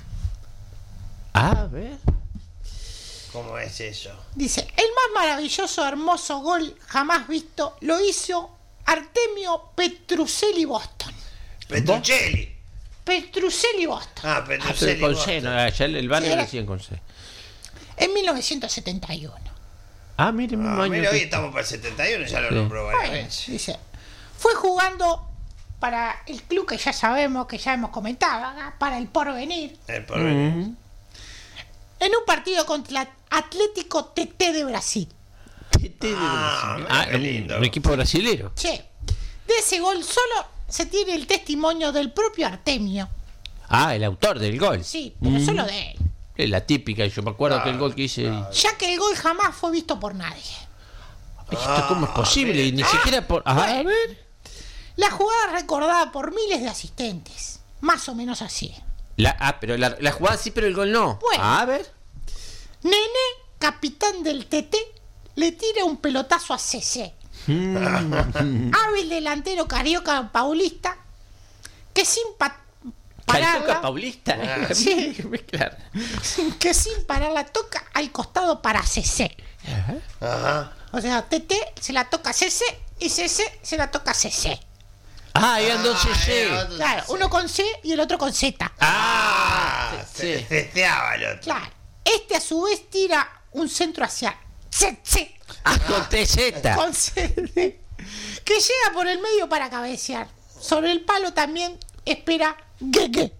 A ver. ¿Cómo es eso? Dice, el más maravilloso, hermoso gol jamás visto lo hizo Artemio Petruccelli Boston. Petruccelli. Petruccelli Boston. Pero Petruccelli. con C, no, allá el barrio Sí, le era- decían con C. En 1971. Mire, mismo año Mira, que- hoy estamos para el 71, ya lo Sí. nombró varias Bueno, veces. dice, fue jugando para el club que ya sabemos, que ya hemos comentado, acá, para el Porvenir, El porvenir. en un partido contra el Atlético TT de Brasil. Mira qué un lindo. equipo brasilero. Che, De ese gol solo se tiene el testimonio del propio Artemio. Ah, el autor del gol. Sí, pero solo de él. Es la típica, yo me acuerdo que el gol que hice. Ya que el gol jamás fue visto por nadie. ¿Esto cómo es posible? Y ni siquiera por. Ajá, a ver. La jugada es recordada por miles de asistentes. Más o menos así. Pero la jugada sí, pero el gol no. Bueno. A ver. Nené, capitán del TT, le tira un pelotazo a CC. Hábil delantero carioca paulista, que sin Carioca pararla, paulista. Sí. Claro. que sin pararla toca al costado para CC. Ajá. O sea, TT se la toca a CC y CC se la toca a CC. Ah, eran dos CC. Claro, uno con C y el otro con Z. Sí. Testeaba el otro. Claro. Este a su vez tira un centro hacia CC. Con TZ. Con C, que llega por el medio para cabecear. Sobre el palo también espera Gege.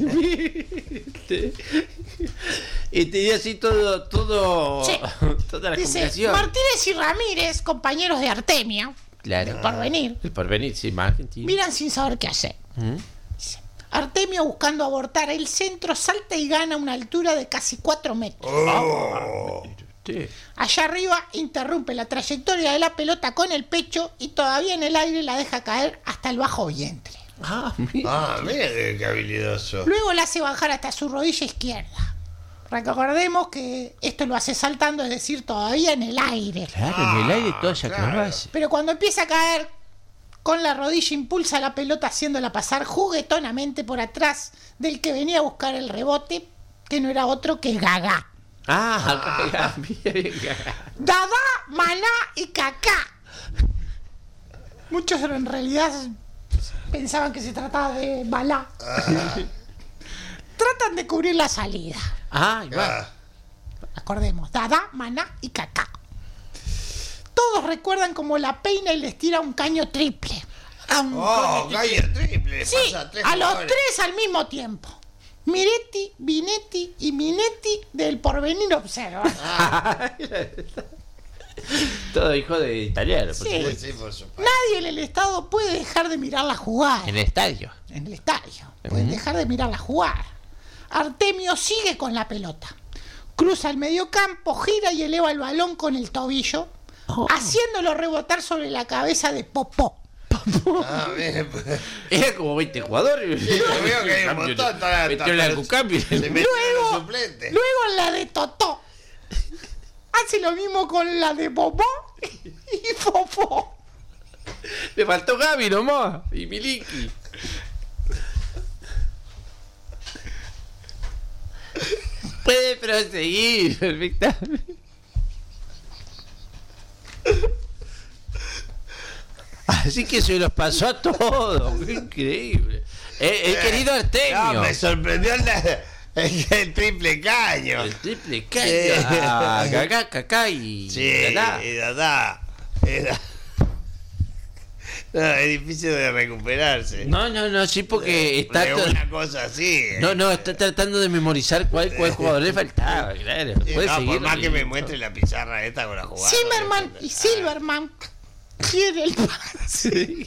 Y tenía así todo. Sí. Toda la Dice, combinación. Martínez y Ramírez, compañeros de Artemio, Claro. Porvenir, El porvenir, sí, más argentino. miran sin saber qué hacer. Dice, Artemio, buscando abortar el centro, salta y gana una altura de casi 4 metros. Sí. Allá arriba interrumpe la trayectoria de la pelota con el pecho y todavía en el aire la deja caer hasta el bajo vientre. Mira qué habilidoso. Luego la hace bajar hasta su rodilla izquierda. Recordemos que esto lo hace saltando, es decir, todavía en el aire. Claro, en el aire toda esa acrobacia. Pero cuando empieza a caer, con la rodilla impulsa la pelota haciéndola pasar juguetonamente por atrás del que venía a buscar el rebote, que no era otro que Gagá. Mira. Dada, Maná y Kaká. Muchos en realidad pensaban que se trataba de Balá. Tratan de cubrir la salida. Va. Acordemos, Dada, Maná y Kaká. Todos recuerdan cómo la peina y les tira un caño triple. Calle triple. Sí, pasa 3 a los jugadores. 3 al mismo tiempo. Miretti, Binetti y Minetti del Porvenir observan. Todo hijo de italiano. por Sí. supuesto. Sí, por supuesto. Nadie en el estado puede dejar de mirar la jugada. En el estadio. En el estadio. Pueden dejar de mirar la jugada. Artemio sigue con la pelota. Cruza el mediocampo, gira y eleva el balón con el tobillo, haciéndolo rebotar sobre la cabeza de Popó. Bien. Era como 20 jugadores. Sí, yo veo que hay un montón. Metió la Cucambi. Se metió en los suplentes. Luego en la de Totó. Hace lo mismo con la de Popó y Popó. Le faltó Gaby nomás. Y Miliki. Puede proseguir perfectamente. Así que se los pasó a todos. Qué increíble. El querido Artemio. No, me sorprendió el triple caño. El triple caño. Cacá y Sí, Dadá. y Dadá. No, es difícil de recuperarse. No, sí, porque está. De una cosa así. No, está tratando de memorizar cuál jugador le faltaba, claro. Sí, Puede no, seguir. por más que me muestre la pizarra esta con la jugada. Zimmerman y Silverman quiere el Sí.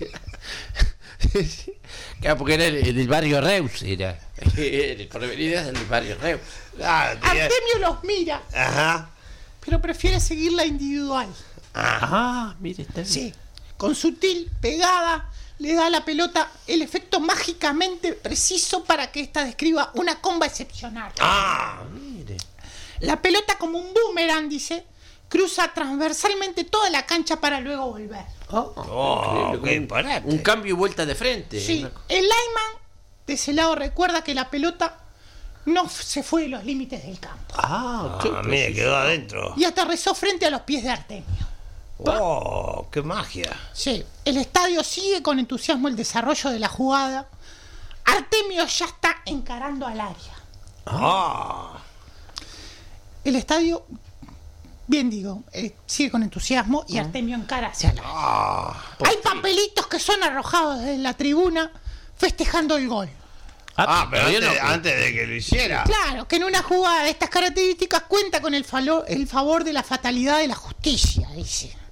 Claro, porque era del barrio Reus, era. El porvenir era del barrio Reus. Ah, tía. Artemio los mira, Ajá. pero prefiere seguir la individual. Mire, está bien. Sí, con sutil pegada le da a la pelota el efecto mágicamente preciso para que ésta describa una comba excepcional. Mire. La pelota, como un boomerang, dice, cruza transversalmente toda la cancha para luego volver. Increíble, qué como disparate. un cambio y vuelta de frente. Sí, el lineman de ese lado recuerda que la pelota no se fue de los límites del campo Mire, quedó adentro. y aterrizó frente a los pies de Artemio. Oh, qué magia. Sí, el estadio sigue con entusiasmo el desarrollo de la jugada. Artemio ya está encarando al área. El estadio, bien digo, sigue con entusiasmo y Artemio encara hacia el área. Hay papelitos que son arrojados desde la tribuna festejando el gol. Pero todavía antes de que lo hiciera. Claro, que en una jugada de estas características cuenta con el favor de la fatalidad de la justicia, dice.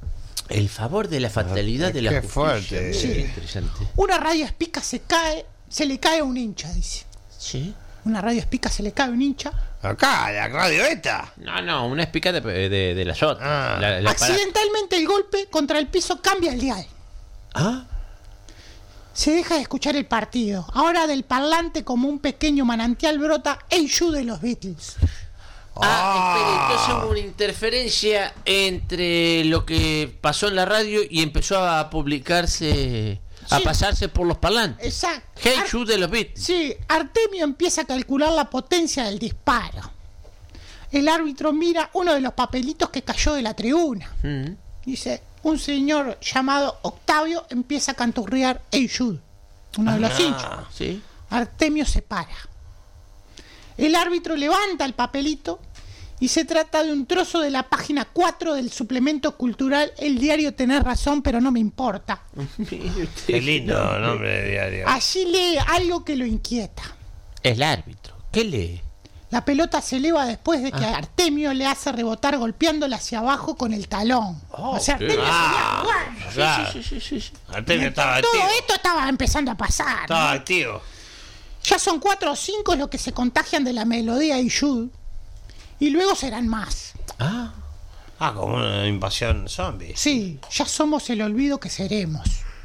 El favor de la fatalidad de la Qué justicia. fuerte. Sí. Sí. Interesante. Una radio espica se le cae a un hincha, dice. Sí. Una radio espica se le cae a un hincha. Acá, la radio esta. No, una espica de la otra. Ah. La Accidentalmente el golpe contra el piso cambia el dial. Ah, Se deja de escuchar el partido. Ahora del parlante como un pequeño manantial brota Hey Jude de los Beatles. espera, entonces hubo una interferencia entre lo que pasó en la radio y empezó a publicarse, a Sí. pasarse por los parlantes. Exacto. Hey Jude de los Beatles. Sí, Artemio empieza a calcular la potencia del disparo. El árbitro mira uno de los papelitos que cayó de la tribuna. Mm. Dice, un señor llamado Octavio empieza a canturrear Hey Jude, uno de los hinchas. Sí. Artemio se para. El árbitro levanta el papelito y se trata de un trozo de la página 4 del suplemento cultural El Diario Tener Razón, pero no me importa. Qué lindo nombre de diario. Allí lee algo que lo inquieta. El árbitro. ¿Qué lee? La pelota se eleva después de que Artemio le hace rebotar golpeándola hacia abajo con el talón. O sea, Artemio seguía jugando. Claro. Sí. Artemio estaba activo. Todo esto estaba empezando a pasar. Estaba ¿no? activo. Ya son 4 o 5 los que se contagian de la melodía y Jude. Y luego serán más. Ah, Como una invasión zombie. Sí, ya somos el olvido que seremos.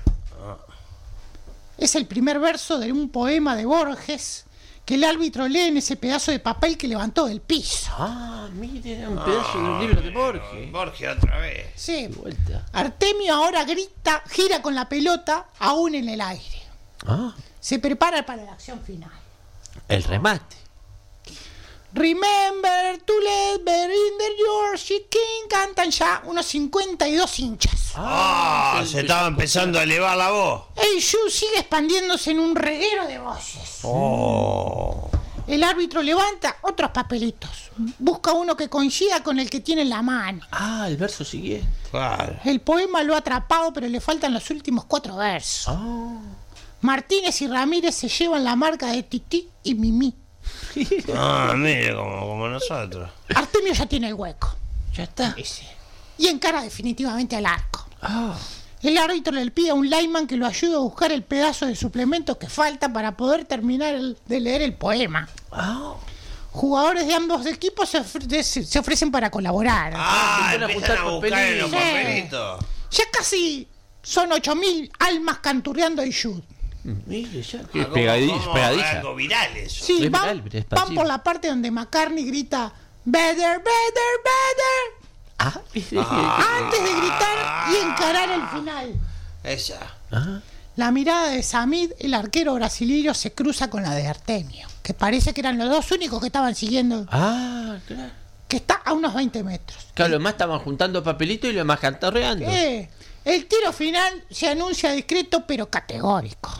Es el primer verso de un poema de Borges que el árbitro lee en ese pedazo de papel que levantó del piso. mire, un pedazo de un libro de Borges. Borges otra vez. Sí. De vuelta. Artemio ahora grita, gira con la pelota aún en el aire. Ah, Se prepara para la acción final. el remate. Remember to let Berinder George King cantan ya unos 52 hinchas. Se estaba empezando a elevar la voz. El Jude sigue expandiéndose en un reguero de voces. El árbitro levanta otros papelitos. Busca uno que coincida con el que tiene en la mano. El verso siguiente. Claro. El poema lo ha atrapado, pero le faltan los últimos 4 versos. Martínez y Ramírez se llevan la marca de Tití y Mimí. Mire, como nosotros. Artemio ya tiene el hueco. Ya está. Y encara definitivamente al arco. El árbitro le pide a un lineman que lo ayude a buscar el pedazo de suplemento que falta para poder terminar de leer el poema. Jugadores de ambos equipos se ofrecen para colaborar. Empiezan a buscar en los Sí. papelitos. Ya casi son 8.000 almas canturreando a Jude. Mire, ya. Pegadilla. Algo viral eso. Sí, Es van, viral, pero es van pasivo. por la parte donde McCartney grita Better, better, better, antes de gritar y encarar el final. Esa. La mirada de Samid, el arquero brasileño, se cruza con la de Artemio, que parece que eran los dos únicos que estaban siguiendo, Claro. que está a unos 20 metros. Claro, los más estaban juntando papelitos y los más cantarreando. El tiro final se anuncia discreto pero categórico.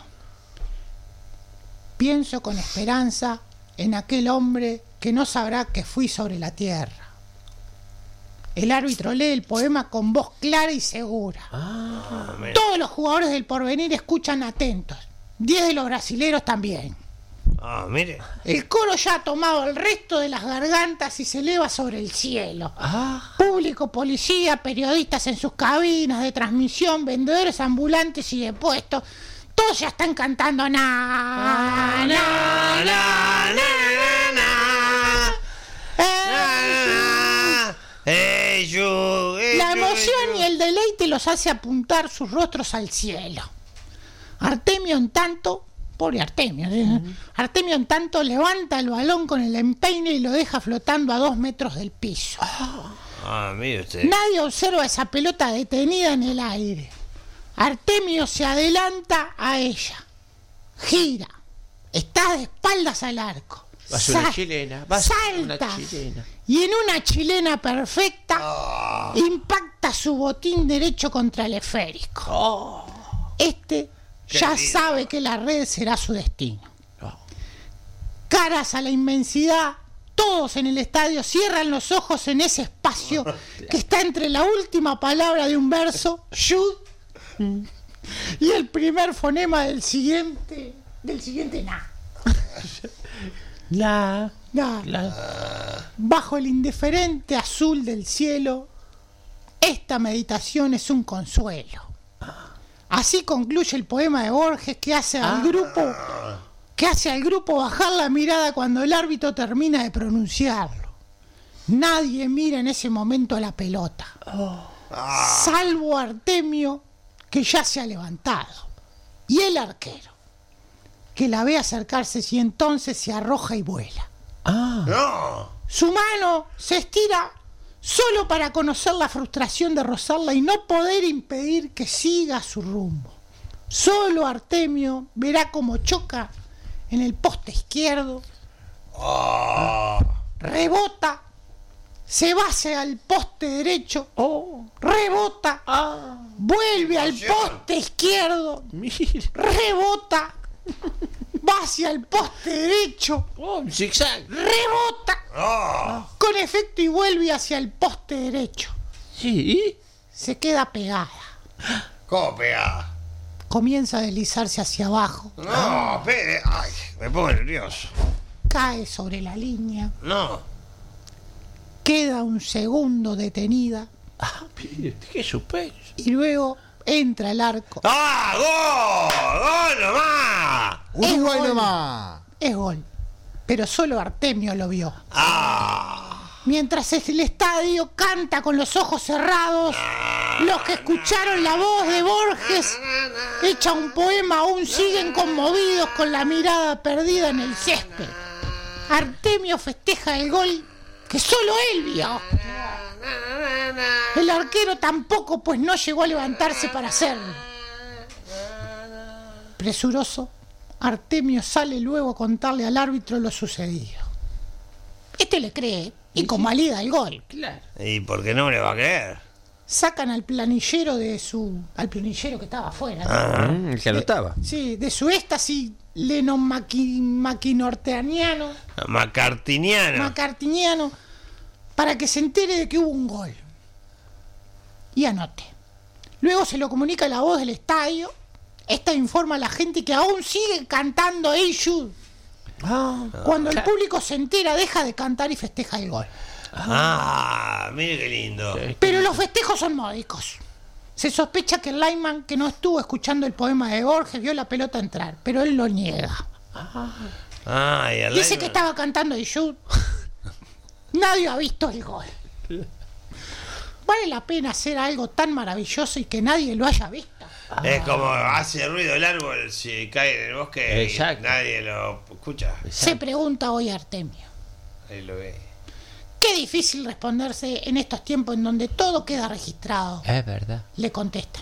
Pienso con esperanza en aquel hombre que no sabrá que fui sobre la tierra. El árbitro lee el poema con voz clara y segura. Todos los jugadores del Porvenir escuchan atentos. 10 de los brasileros también. Mire. El coro ya ha tomado el resto de las gargantas y se eleva sobre el cielo. Público, policía, periodistas en sus cabinas de transmisión, vendedores ambulantes y de puestos. Todos ya están cantando na, na, na, na, na. La emoción y el deleite los hace apuntar sus rostros al cielo. Artemio en tanto, pobre Artemio, Artemio en tanto levanta el balón con el empeine y lo deja flotando a 2 metros del piso. Mire usted. Nadie observa esa pelota detenida en el aire. Artemio se adelanta a ella, gira, está de espaldas al arco. Va a ser una chilena, va a ser una Salta chilena. y en una chilena perfecta impacta su botín derecho contra el esférico. Este ya lindo. sabe que la red será su destino. Caras a la inmensidad, todos en el estadio cierran los ojos en ese espacio que está entre la última palabra de un verso, Jude, y el primer fonema del siguiente na. Bajo el indiferente azul del cielo, esta meditación es un consuelo. Así concluye el poema de Borges que hace al grupo bajar la mirada cuando el árbitro termina de pronunciarlo. Nadie mira en ese momento a la pelota, salvo Artemio, que ya se ha levantado, y el arquero, que la ve acercarse y entonces se arroja y vuela. No. Su mano se estira solo para conocer la frustración de rozarla y no poder impedir que siga su rumbo. Solo Artemio verá cómo choca en el poste izquierdo, rebota, se va hacia el poste derecho, rebota, vuelve al poste izquierdo, rebota, va hacia el poste derecho, Zigzag. rebota, con efecto y vuelve hacia el poste derecho. Sí. Se queda pegada. ¿Cómo pegada? Comienza a deslizarse hacia abajo, No, espere. Ay, me pongo nervioso. cae sobre la línea, No. queda un segundo detenida Qué suspenso. y luego entra al arco. ¡Gol! ¡Gol nomás! Uruguay gol. nomás. Es gol, pero solo Artemio lo vio. Mientras el estadio canta con los ojos cerrados, los que escucharon la voz de Borges echa un poema aún siguen conmovidos con la mirada perdida en el césped. Artemio festeja el gol que solo él vio. El arquero tampoco, pues no llegó a levantarse para hacerlo. Presuroso, Artemio sale luego a contarle al árbitro lo sucedido. Este le cree y convalida el gol. Claro. ¿Y por qué no me le va a creer? Sacan al planillero al planillero que estaba afuera, ¿no? El que anotaba. Sí, de su éxtasis maquinorteaniano, Macartiniano. macartiniano, para que se entere de que hubo un gol. Y anote. Luego se lo comunica la voz del estadio. Esta informa a la gente que aún sigue cantando Hey Jude. Cuando el público se entera, deja de cantar y festeja el gol. Mire qué lindo. Pero los festejos son módicos. Se sospecha que el lineman, que no estuvo escuchando el poema de Borges, vio la pelota entrar, pero él lo niega. Y al Dice lineman- que estaba cantando y shoot. Nadie ha visto el gol. Vale la pena hacer algo tan maravilloso y que nadie lo haya visto. Es como hace ruido el árbol si cae en el bosque Exacto. y nadie lo escucha. Se pregunta hoy Artemio. Ahí lo ve. Qué difícil responderse en estos tiempos en donde todo queda registrado. Es verdad. Le contestan.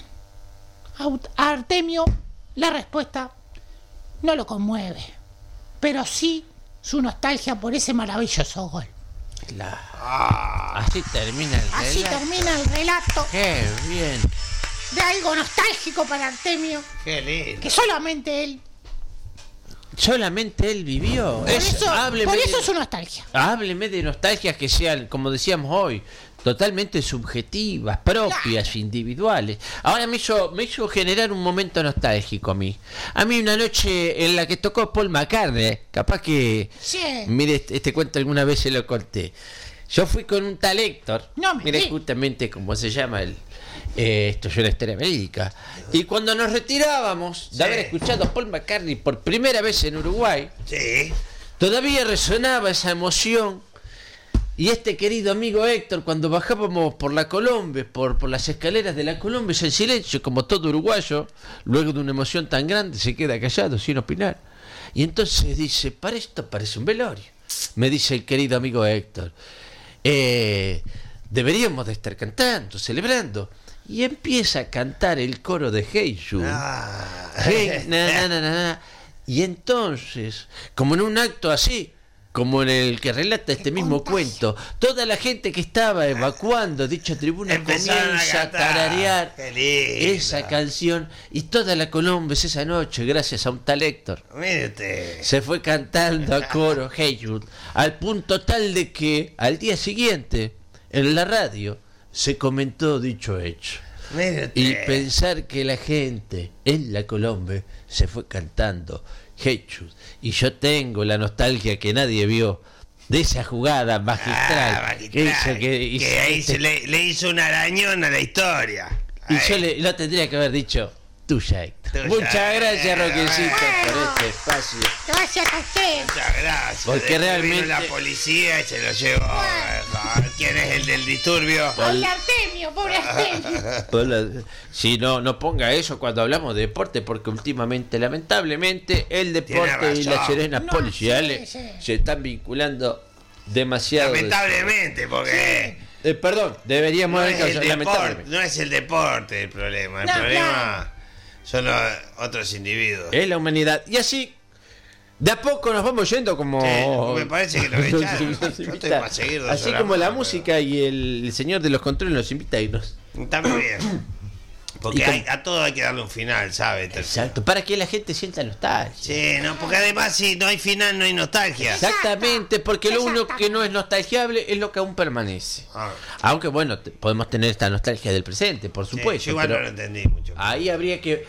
A Artemio la respuesta no lo conmueve, pero sí su nostalgia por ese maravilloso gol. Claro. Así termina el Así relato. termina el relato Qué bien. de algo nostálgico para Artemio Qué lindo. que solamente él. Solamente él vivió. Por eso Hábleme es de- su nostalgia. Hábleme de nostalgias que sean, como decíamos hoy, totalmente subjetivas, propias, individuales. Ahora me hizo generar un momento nostálgico a mí. A mí una noche en la que tocó Paul McCartney, capaz que... Sí. Mire, este cuento alguna vez se lo conté. Yo fui con un tal Héctor, No me mire diga. justamente cómo se llama esto es una historia verídica. Y cuando nos retirábamos de haber escuchado a Paul McCartney por primera vez en Uruguay, Sí. todavía resonaba esa emoción. Y este querido amigo Héctor, cuando bajábamos por la Colombe, por las escaleras de la Colombe, en silencio, como todo uruguayo, luego de una emoción tan grande, se queda callado, sin opinar. Y entonces dice, para esto parece un velorio. Me dice el querido amigo Héctor, deberíamos de estar cantando, celebrando. Y empieza a cantar el coro de Hey Jude. Hey, na, na, na, na, na. Y entonces, como en un acto así, como en el que relata este mismo cuento, toda la gente que estaba evacuando dicha tribuna Empezaron a comienza a cantar. tararear Qué lindo. esa canción, y toda la Colombe esa noche, gracias a un tal Héctor, Mire usted. se fue cantando a coro Hey Jude, al punto tal de que al día siguiente en la radio se comentó dicho hecho. Mire usted. Y pensar que la gente en la Colombe se fue cantando Hey Jude, y yo tengo la nostalgia que nadie vio de esa jugada magistral, que ahí se le hizo un arañón a la historia. y Ahí. yo lo tendría que haber dicho tuya, Héctor. Tuya. Muchas gracias, Roquecito, Bueno. por este espacio. Gracias a usted. Muchas gracias. Porque Después realmente- vino la policía y se lo llevó. ¿Quién es el del disturbio? Pobre Artemio, pobre Artemio. Si no ponga eso cuando hablamos de deporte, porque últimamente, lamentablemente, el deporte Tiene y razón. las sirenas No, policiales sí, sí. se están vinculando demasiado. Lamentablemente, porque Perdón, deberíamos no haber es, el causado deporte, lamentablemente. no es el deporte el problema. El No, problema son los otros individuos. Es la humanidad. Y así, de a poco nos vamos yendo como... Sí, me parece que nos echaron. Yo estoy para seguir 2 Así horas como la más, música y el señor de los controles nos invita a irnos. pero está muy bien. Porque Y con- a todo hay que darle un final, ¿sabes? Exacto, para que la gente sienta nostalgia. Sí, no, porque además si no hay final no hay nostalgia. Exactamente, porque lo único que no es nostalgiable es lo que aún permanece. Ah. Aunque bueno, podemos tener esta nostalgia del presente, por Sí, supuesto. yo igual pero no lo entendí mucho. ahí habría que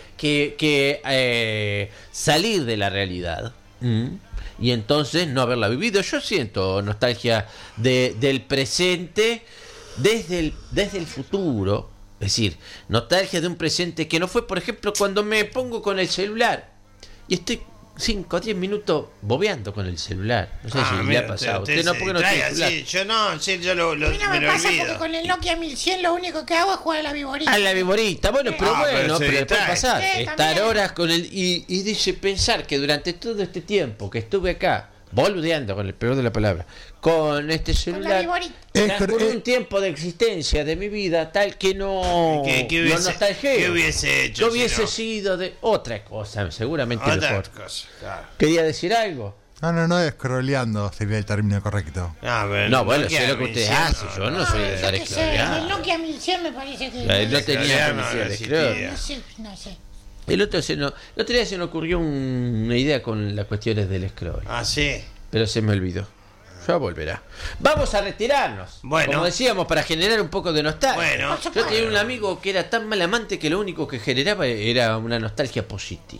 salir de la realidad. Y entonces no haberla vivido. Yo siento nostalgia del presente desde el futuro. Es decir, nostalgia de un presente que no fue, por ejemplo, cuando me pongo con el celular y estoy 5 o 10 minutos bobeando con el celular. No sé si le mira, ha pasado. usted no, se porque no tiene distrae, celular. sí, yo no, sí, yo A mí no me me lo pasa porque olvido. con el Nokia 1100 lo único que hago es jugar a la viborita. A la viborita, bueno, pero Ah, pero bueno, se pero puede distrae. pasar. Sí, Estar también. horas con el. Y dice pensar que durante todo este tiempo que estuve acá, boludeando con el peor de la palabra, con este Con la celular, viborita. transcurrió un tiempo de existencia de mi vida tal que no. ¿Qué no hubiese, nostalgié. ¿Qué hubiese hecho? Yo hubiese si no? sido de otra cosa, seguramente Otra mejor. cosa, claro. ¿Quería decir algo? No, scrolleando sería el término correcto. Pero No, bueno, Nokia sé lo que usted 1100, hace, yo no soy de Yo estar qué sé, escroleando. el Nokia 1100 me parece que... No tenía no policía de existía. escrol. No sé. El otro día se me ocurrió una idea con las cuestiones del scroll. Ah, sí. Pero se me olvidó. Ya volverá. Vamos a retirarnos. Bueno. Como decíamos, para generar un poco de nostalgia. Bueno. Yo tenía un amigo que era tan mal amante que lo único que generaba era una nostalgia positiva.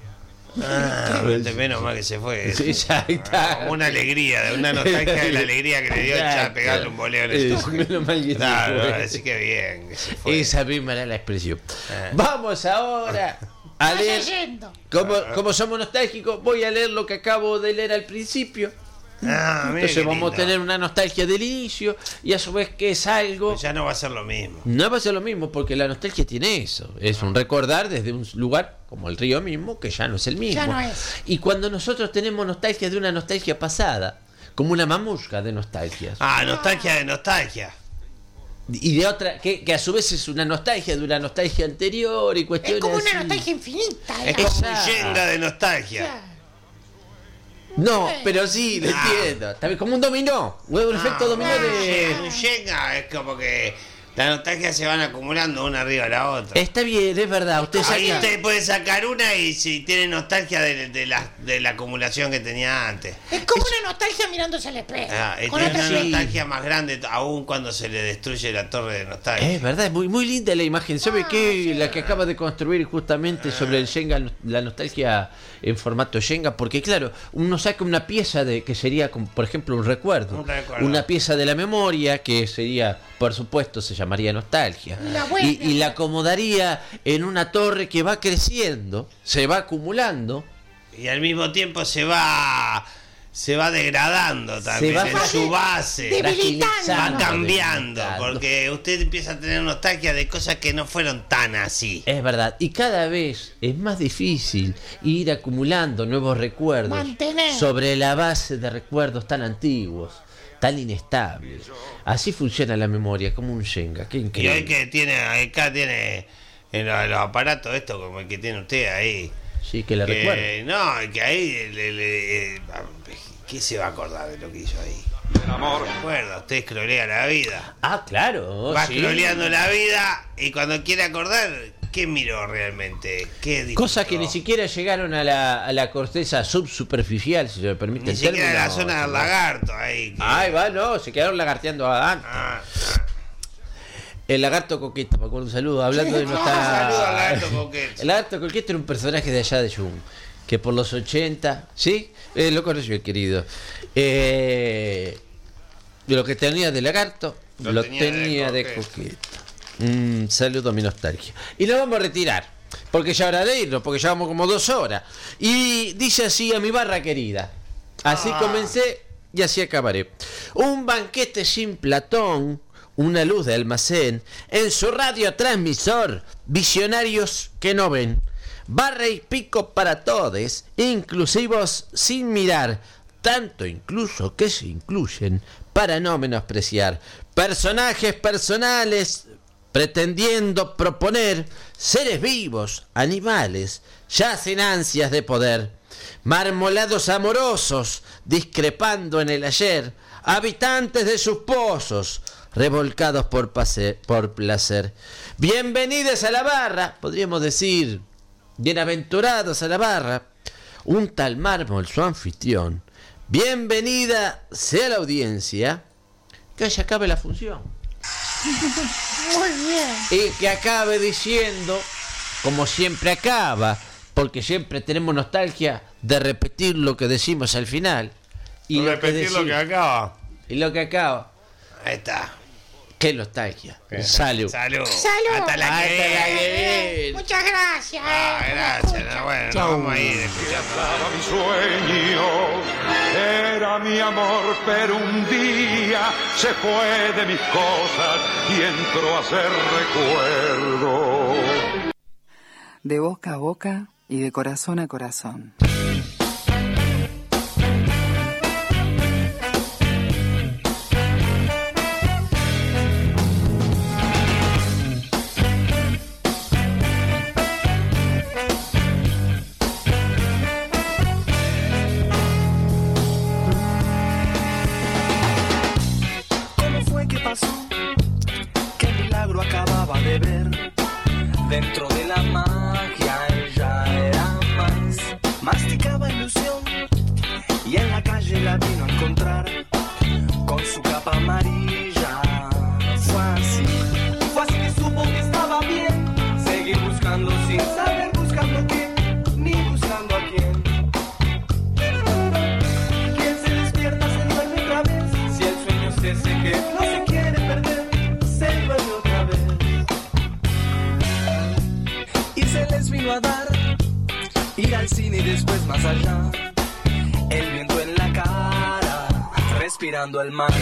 Menos mal que se fue. Sí, ya está. Una alegría, una nostalgia de la alegría que le dio ya Exacto. pegarle un boleo en el estómago. Menos mal que se Claro, fue. así que bien que se fue. Esa misma era la expresión. Vamos ahora a Vaya leer. yendo. Como somos nostálgicos, voy a leer lo que acabo de leer al principio. Ah, mira Entonces qué vamos a lindo. tener una nostalgia del inicio y a su vez que es algo... Pues ya no va a ser lo mismo. No va a ser lo mismo porque la nostalgia tiene eso. Es un recordar desde un lugar como el río mismo que ya no es el mismo. Ya no es. Y cuando nosotros tenemos nostalgia de una nostalgia pasada, como una mamusca de nostalgias. Ah, nostalgia de nostalgia. Y de otra, que a su vez es una nostalgia de una nostalgia anterior y Es cuestiones como así. una nostalgia infinita. Es ¿eh? como un Exacto. yenga de nostalgia. Claro. No, pero sí, lo entiendo. También como un dominó. Un efecto dominó de... Un yenga es como que las nostalgias se van acumulando una arriba de la otra. Está bien, es verdad. Usted Ahí saca... usted puede sacar una y si tiene nostalgia de la acumulación que tenía antes. Es como una nostalgia mirándose al espejo. Y Con tiene otra una sí. nostalgia más grande aún cuando se le destruye la torre de nostalgia. Es verdad, es muy, muy linda la imagen. ¿Sabe qué? sí. La que acaba de construir justamente sobre el Shenga, la nostalgia en formato Shenga, porque claro, uno saca una pieza de que sería, como, por ejemplo, un recuerdo. Un recuerdo. Una pieza de la memoria que sería, por supuesto, se llamaría nostalgia. La buena. Y la acomodaría en una torre que va creciendo, se va acumulando. Y al mismo tiempo se va degradando también va en su base. debilitando. Va fragilizando, cambiando, debilitando. porque usted empieza a tener nostalgia de cosas que no fueron tan así. Es verdad, y cada vez es más difícil ir acumulando nuevos recuerdos Mantener. sobre la base de recuerdos tan antiguos, tan inestables. Así funciona la memoria, como un Shenga, qué Y hoy increíble. que acá tiene en los aparatos esto como el que tiene usted ahí. Sí, que le recuerdo. No, que ahí ¿qué se va a acordar de lo que hizo ahí? El amor. Recuerda, usted escrolea la vida. Ah, claro. Va sí. escroleando la vida y cuando quiere acordar, ¿qué miró realmente? ¿Qué disfrutó? Cosas que ni siquiera llegaron a la corteza subsuperficial, si se me permite Ni el siquiera término. la zona del lagarto ahí. Ahí va, no, se quedaron lagarteando antes. Ah, El lagarto coqueto, me acuerdo un saludo, hablando de saludo al lagarto coqueto. El lagarto coqueto era un personaje de allá de Jung, que por los 80, ¿sí? Lo conoció el querido. Lo que tenía de lagarto, lo tenía de coqueto. Saludo a mi nostalgia. Y lo vamos a retirar, porque ya hora de irnos, porque llevamos como 2 horas. Y dice así a mi barra querida. Así comencé y así acabaré. Un banquete sin Platón, una luz de almacén, en su radiotransmisor, visionarios que no ven. Barra y pico para todes, inclusivos sin mirar, tanto incluso que se incluyen para no menospreciar. Personajes personales, pretendiendo proponer, seres vivos, animales, yacen ansias de poder. Marmolados amorosos, discrepando en el ayer, habitantes de sus pozos, revolcados por placer. Bienvenidos a la barra, podríamos decir, bienaventurados a la barra, un tal Mármol, su anfitrión. Bienvenida sea la audiencia, que hoy acabe la función. Muy bien. Y que acabe diciendo, como siempre acaba, porque siempre tenemos nostalgia de repetir lo que decimos al final. Y repetir lo que acaba. Y lo que acaba. Ahí está. Qué nostalgia. Salud. Salud. Salud. Hasta la que viene. Muchas gracias. Gracias. No, bueno, nos vamos a ir escuchando. Era mi sueño, era mi amor, pero un día se fue de mis cosas y entró a ser recuerdo. De boca a boca y de corazón a corazón. Dentro de la magia ella era más. Masticaba ilusión y en la calle la vino a encontrar con su capa amarilla. Fue así que supo que estaba bien. Seguir buscando sin saber buscando qué, ni buscando a quién. Quien se despierta se duerme otra vez. Si el sueño es ese que no se quiere perder, se duerme otra vez. Se les vino a dar ir al cine y después más allá. El viento en la cara, respirando el mar.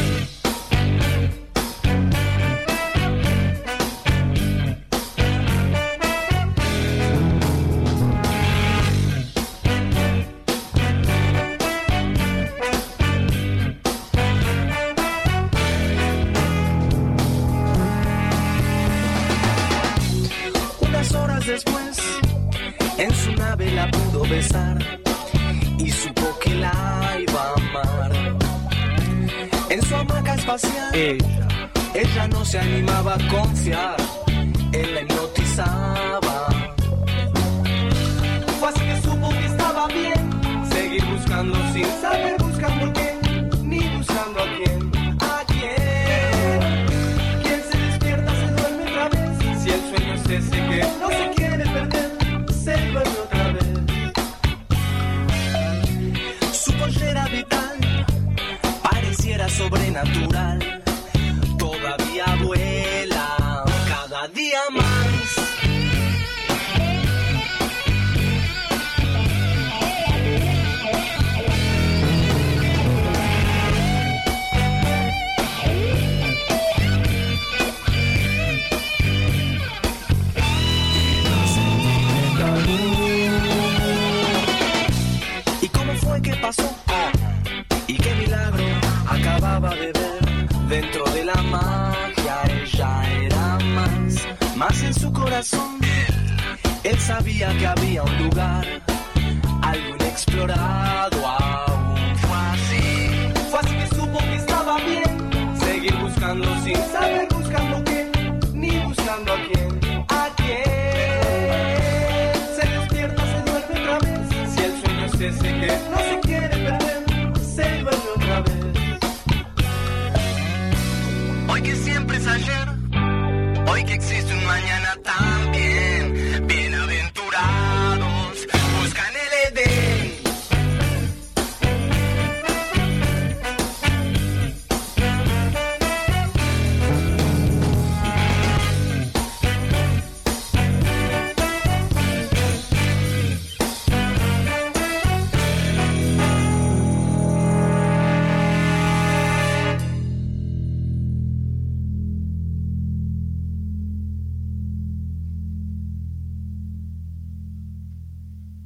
Después, en su nave la pudo besar y supo que la iba a amar. En su hamaca espacial, ella no se animaba a confiar, él la hipnotizaba. Fue así que supo que estaba bien, seguir buscando sin saber buscando qué, ni buscando a quién. ¿A quién? Quien se despierta se duerme otra vez, si el sueño es ese que no se quiere perder, se duerme otra vez. Su pollera vital pareciera sobrenatural, todavía vuela cada día más. ¿Qué pasó? Y qué milagro acababa de ver. Dentro de la magia ella era más en su corazón. Él sabía que había un lugar, algo inexplorado aún. Fue así que supo que estaba bien, seguir buscando sin saber buscando qué, ni buscando a quién. ¿A quién?